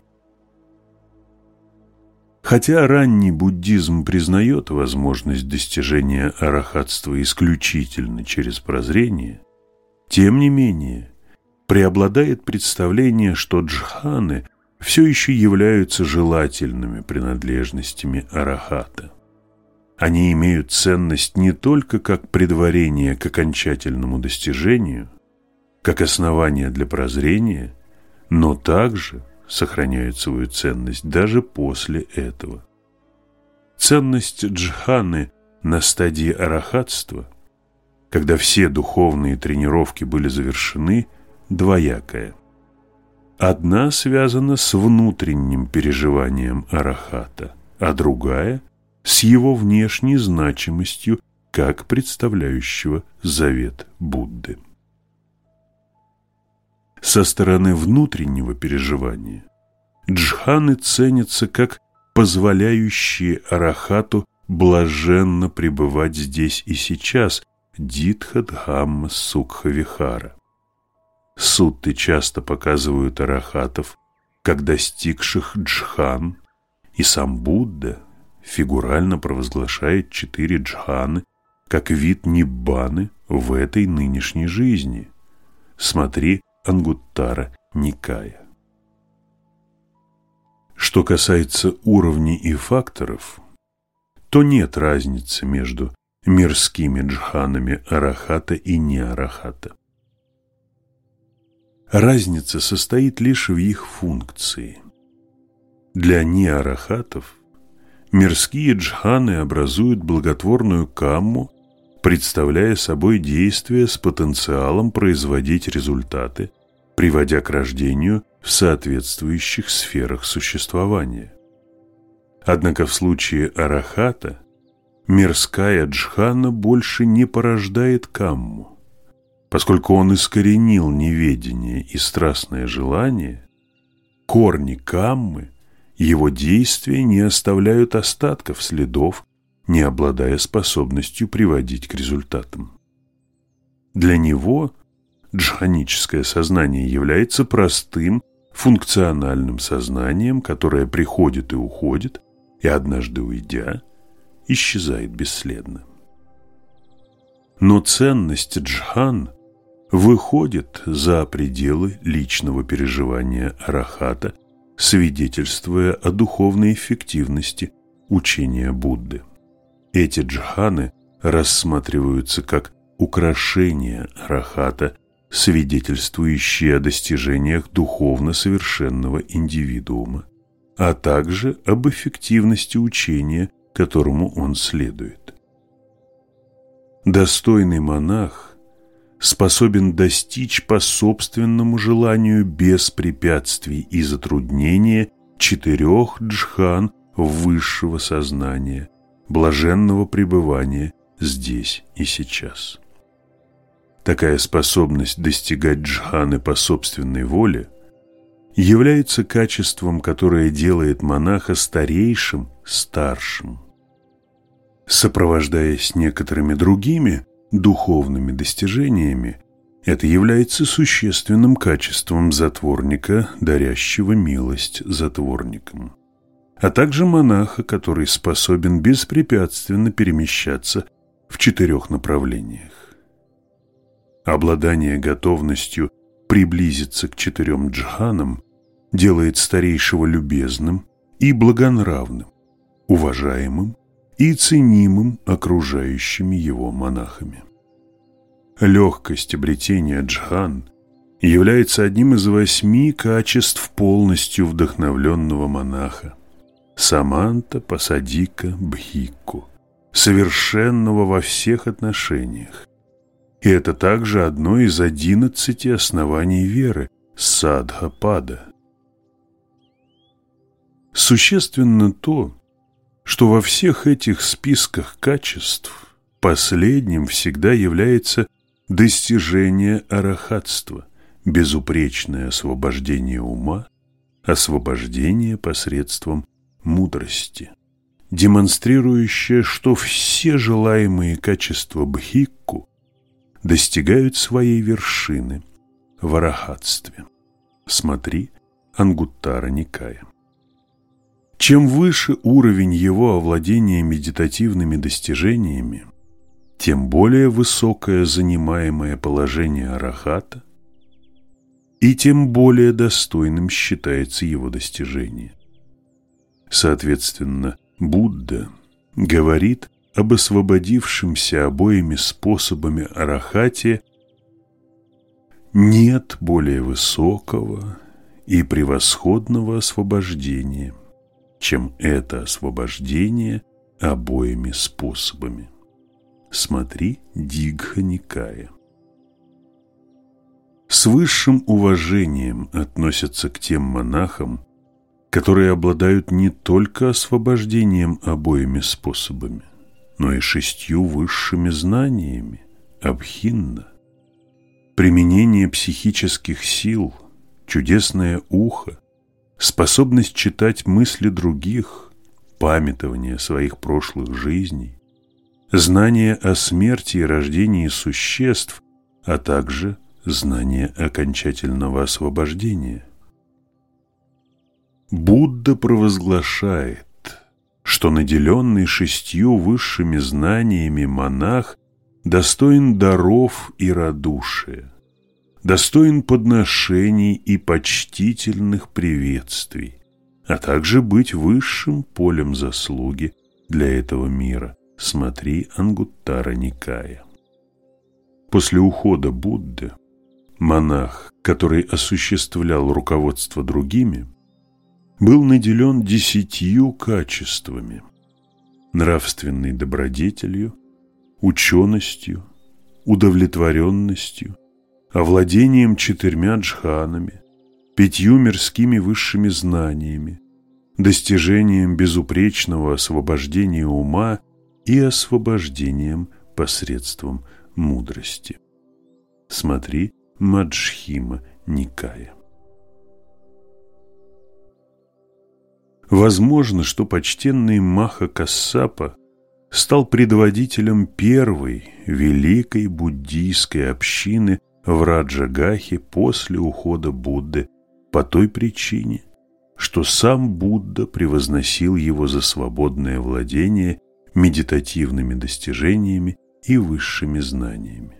Хотя ранний буддизм признает возможность достижения арахатства исключительно через прозрение, тем не менее преобладает представление, что джханы все еще являются желательными принадлежностями арахата. Они имеют ценность не только как предварение к окончательному достижению, как основание для прозрения, но также сохраняют свою ценность даже после этого. Ценность джханы на стадии арахатства, когда все духовные тренировки были завершены, двоякая. Одна связана с внутренним переживанием арахата, а другая – с его внешней значимостью как представляющего завет Будды. Со стороны внутреннего переживания джханы ценятся как позволяющие арахату блаженно пребывать здесь и сейчас, дитха дхамма сукха вихара. Сутты часто показывают арахатов как достигших джхан, и сам Будда фигурально провозглашает 4 джханы как вид ниббаны в этой нынешней жизни. Смотри Ангуттара Никая. Что касается уровней и факторов, то нет разницы между мирскими джханами арахата и неарахата. Разница состоит лишь в их функции. Для неарахатов мирские джханы образуют благотворную камму, представляя собой действия с потенциалом производить результаты, приводя к рождению в соответствующих сферах существования. Однако в случае арахата мирская джхана больше не порождает камму. Поскольку он искоренил неведение и страстное желание, корни каммы, его действия не оставляют остатков, следов, не обладая способностью приводить к результатам. Для него джханическое сознание является простым функциональным сознанием, которое приходит и уходит, и однажды уйдя, исчезает бесследно. Но ценность джхан выходит за пределы личного переживания арахата, свидетельствуя о духовной эффективности учения Будды. Эти джханы рассматриваются как украшения арахата, свидетельствующие о достижениях духовно совершенного индивидуума, а также об эффективности учения, которому он следует. Достойный монах способен достичь по собственному желанию без препятствий и затруднения 4 джхан высшего сознания, блаженного пребывания здесь и сейчас. Такая способность достигать джханы по собственной воле является качеством, которое делает монаха старейшим, старшим. Сопровождаясь некоторыми другими духовными достижениями, это является существенным качеством затворника, дарящего милость затворникам, а также монаха, который способен беспрепятственно перемещаться в 4 направлениях. Обладание готовностью приблизиться к 4 джханам делает старейшего любезным и благонравным, уважаемым и ценимым окружающими его монахами. Легкость обретения джхан является одним из 8 качеств полностью вдохновленного монаха – саманта пасадика бхикку, совершенного во всех отношениях. И это также одно из 11 оснований веры – садхапада. Существенно то, что во всех этих списках качеств последним всегда является достижение арахатства, безупречное освобождение ума, освобождение посредством мудрости, демонстрирующее, что все желаемые качества бхикку достигают своей вершины в арахатстве. Смотри Ангуттара Никая. Чем выше уровень его овладения медитативными достижениями, тем более высокое занимаемое положение арахата, и тем более достойным считается его достижение. Соответственно, Будда говорит об освободившемся обоими способами арахате: нет более высокого и превосходного освобождения, чем это освобождение обоими способами. Смотри Дигха Никая. С высшим уважением относятся к тем монахам, которые обладают не только освобождением обоими способами, но и 6 высшими знаниями абхинна. Применение психических сил, чудесное ухо, способность читать мысли других, памятование своих прошлых жизней, знание о смерти и рождении существ, а также знание окончательного освобождения. Будда провозглашает, что наделенный 6 высшими знаниями монах достоин даров и радушия, достоин подношений и почтительных приветствий, а также быть высшим полем заслуги для этого мира. Смотри Ангуттара Никая. После ухода Будды монах, который осуществлял руководство другими, был наделен 10 качествами: нравственной добродетелью, ученостью, удовлетворенностью, овладением 4 джханами, 5 мирскими высшими знаниями, достижением безупречного освобождения ума и освобождением посредством мудрости. Смотри Маджхима Никая. Возможно, что почтенный Маха Кассапа стал предводителем первой великой буддийской общины в Раджагахе после ухода Будды по той причине, что сам Будда превозносил его за свободное владение медитативными достижениями и высшими знаниями.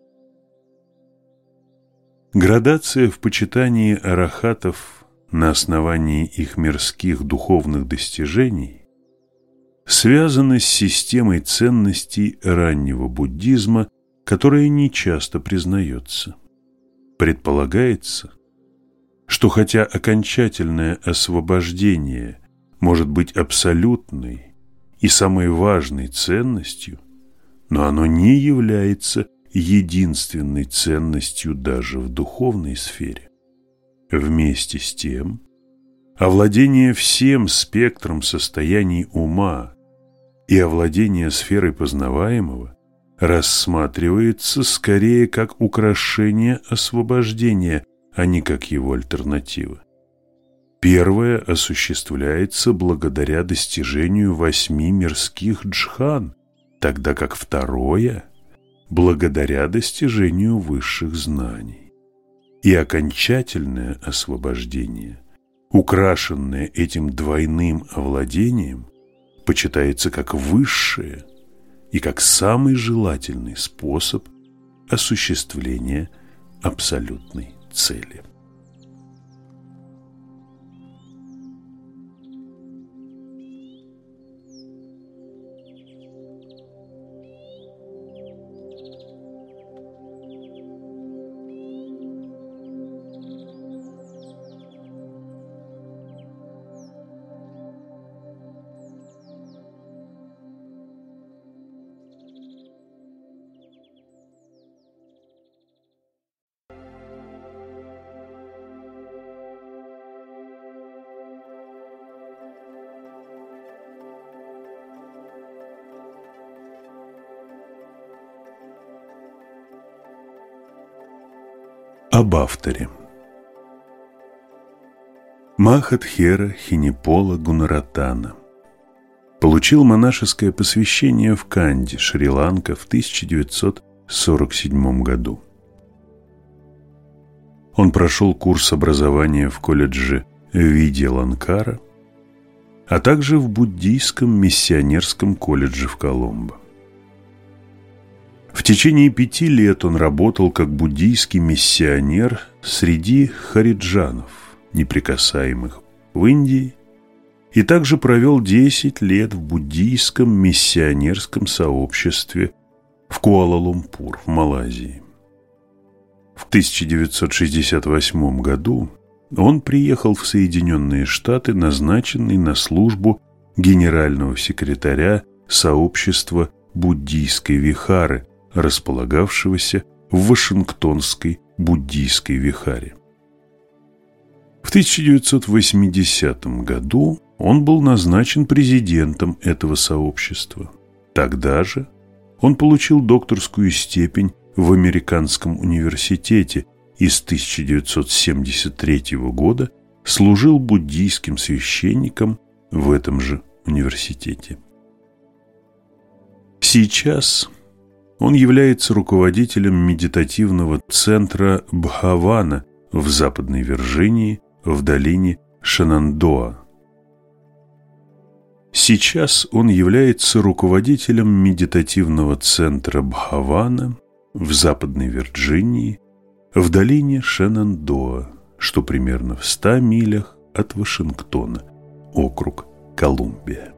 Градация в почитании арахатов на основании их мирских духовных достижений связана с системой ценностей раннего буддизма, которая нечасто признается. Предполагается, что хотя окончательное освобождение может быть абсолютной и самой важной ценностью, но оно не является единственной ценностью даже в духовной сфере. Вместе с тем, овладение всем спектром состояний ума и овладение сферой познаваемого рассматривается скорее как украшение освобождения, а не как его альтернатива. Первое осуществляется благодаря достижению 8 мирских джхан, тогда как второе – благодаря достижению высших знаний. И окончательное освобождение, украшенное этим двойным овладением, почитается как высшее и как самый желательный способ осуществления абсолютной цели. Об авторе. Махатхера Хинепола Гунаратана получил монашеское посвящение в Канди, Шри-Ланка в 1947 году. Он прошел курс образования в колледже Видья-Ланкара, а также в буддийском миссионерском колледже в Коломбо. В течение 5 лет он работал как буддийский миссионер среди хариджанов, неприкасаемых в Индии, и также провел 10 лет в буддийском миссионерском сообществе в Куала-Лумпур, в Малайзии. В 1968 году он приехал в Соединенные Штаты, назначенный на службу генерального секретаря сообщества буддийской вихары, располагавшегося в Вашингтонской буддийской вихаре. В 1980 году он был назначен президентом этого сообщества. Тогда же он получил докторскую степень в Американском университете и с 1973 года служил буддийским священником в этом же университете. Сейчас он является руководителем медитативного центра Бхавана в Западной Вирджинии в долине Шенандоа. Сейчас он является руководителем медитативного центра Бхавана в Западной Вирджинии в долине Шенандоа, что примерно в 100 милях от Вашингтона, округ Колумбия.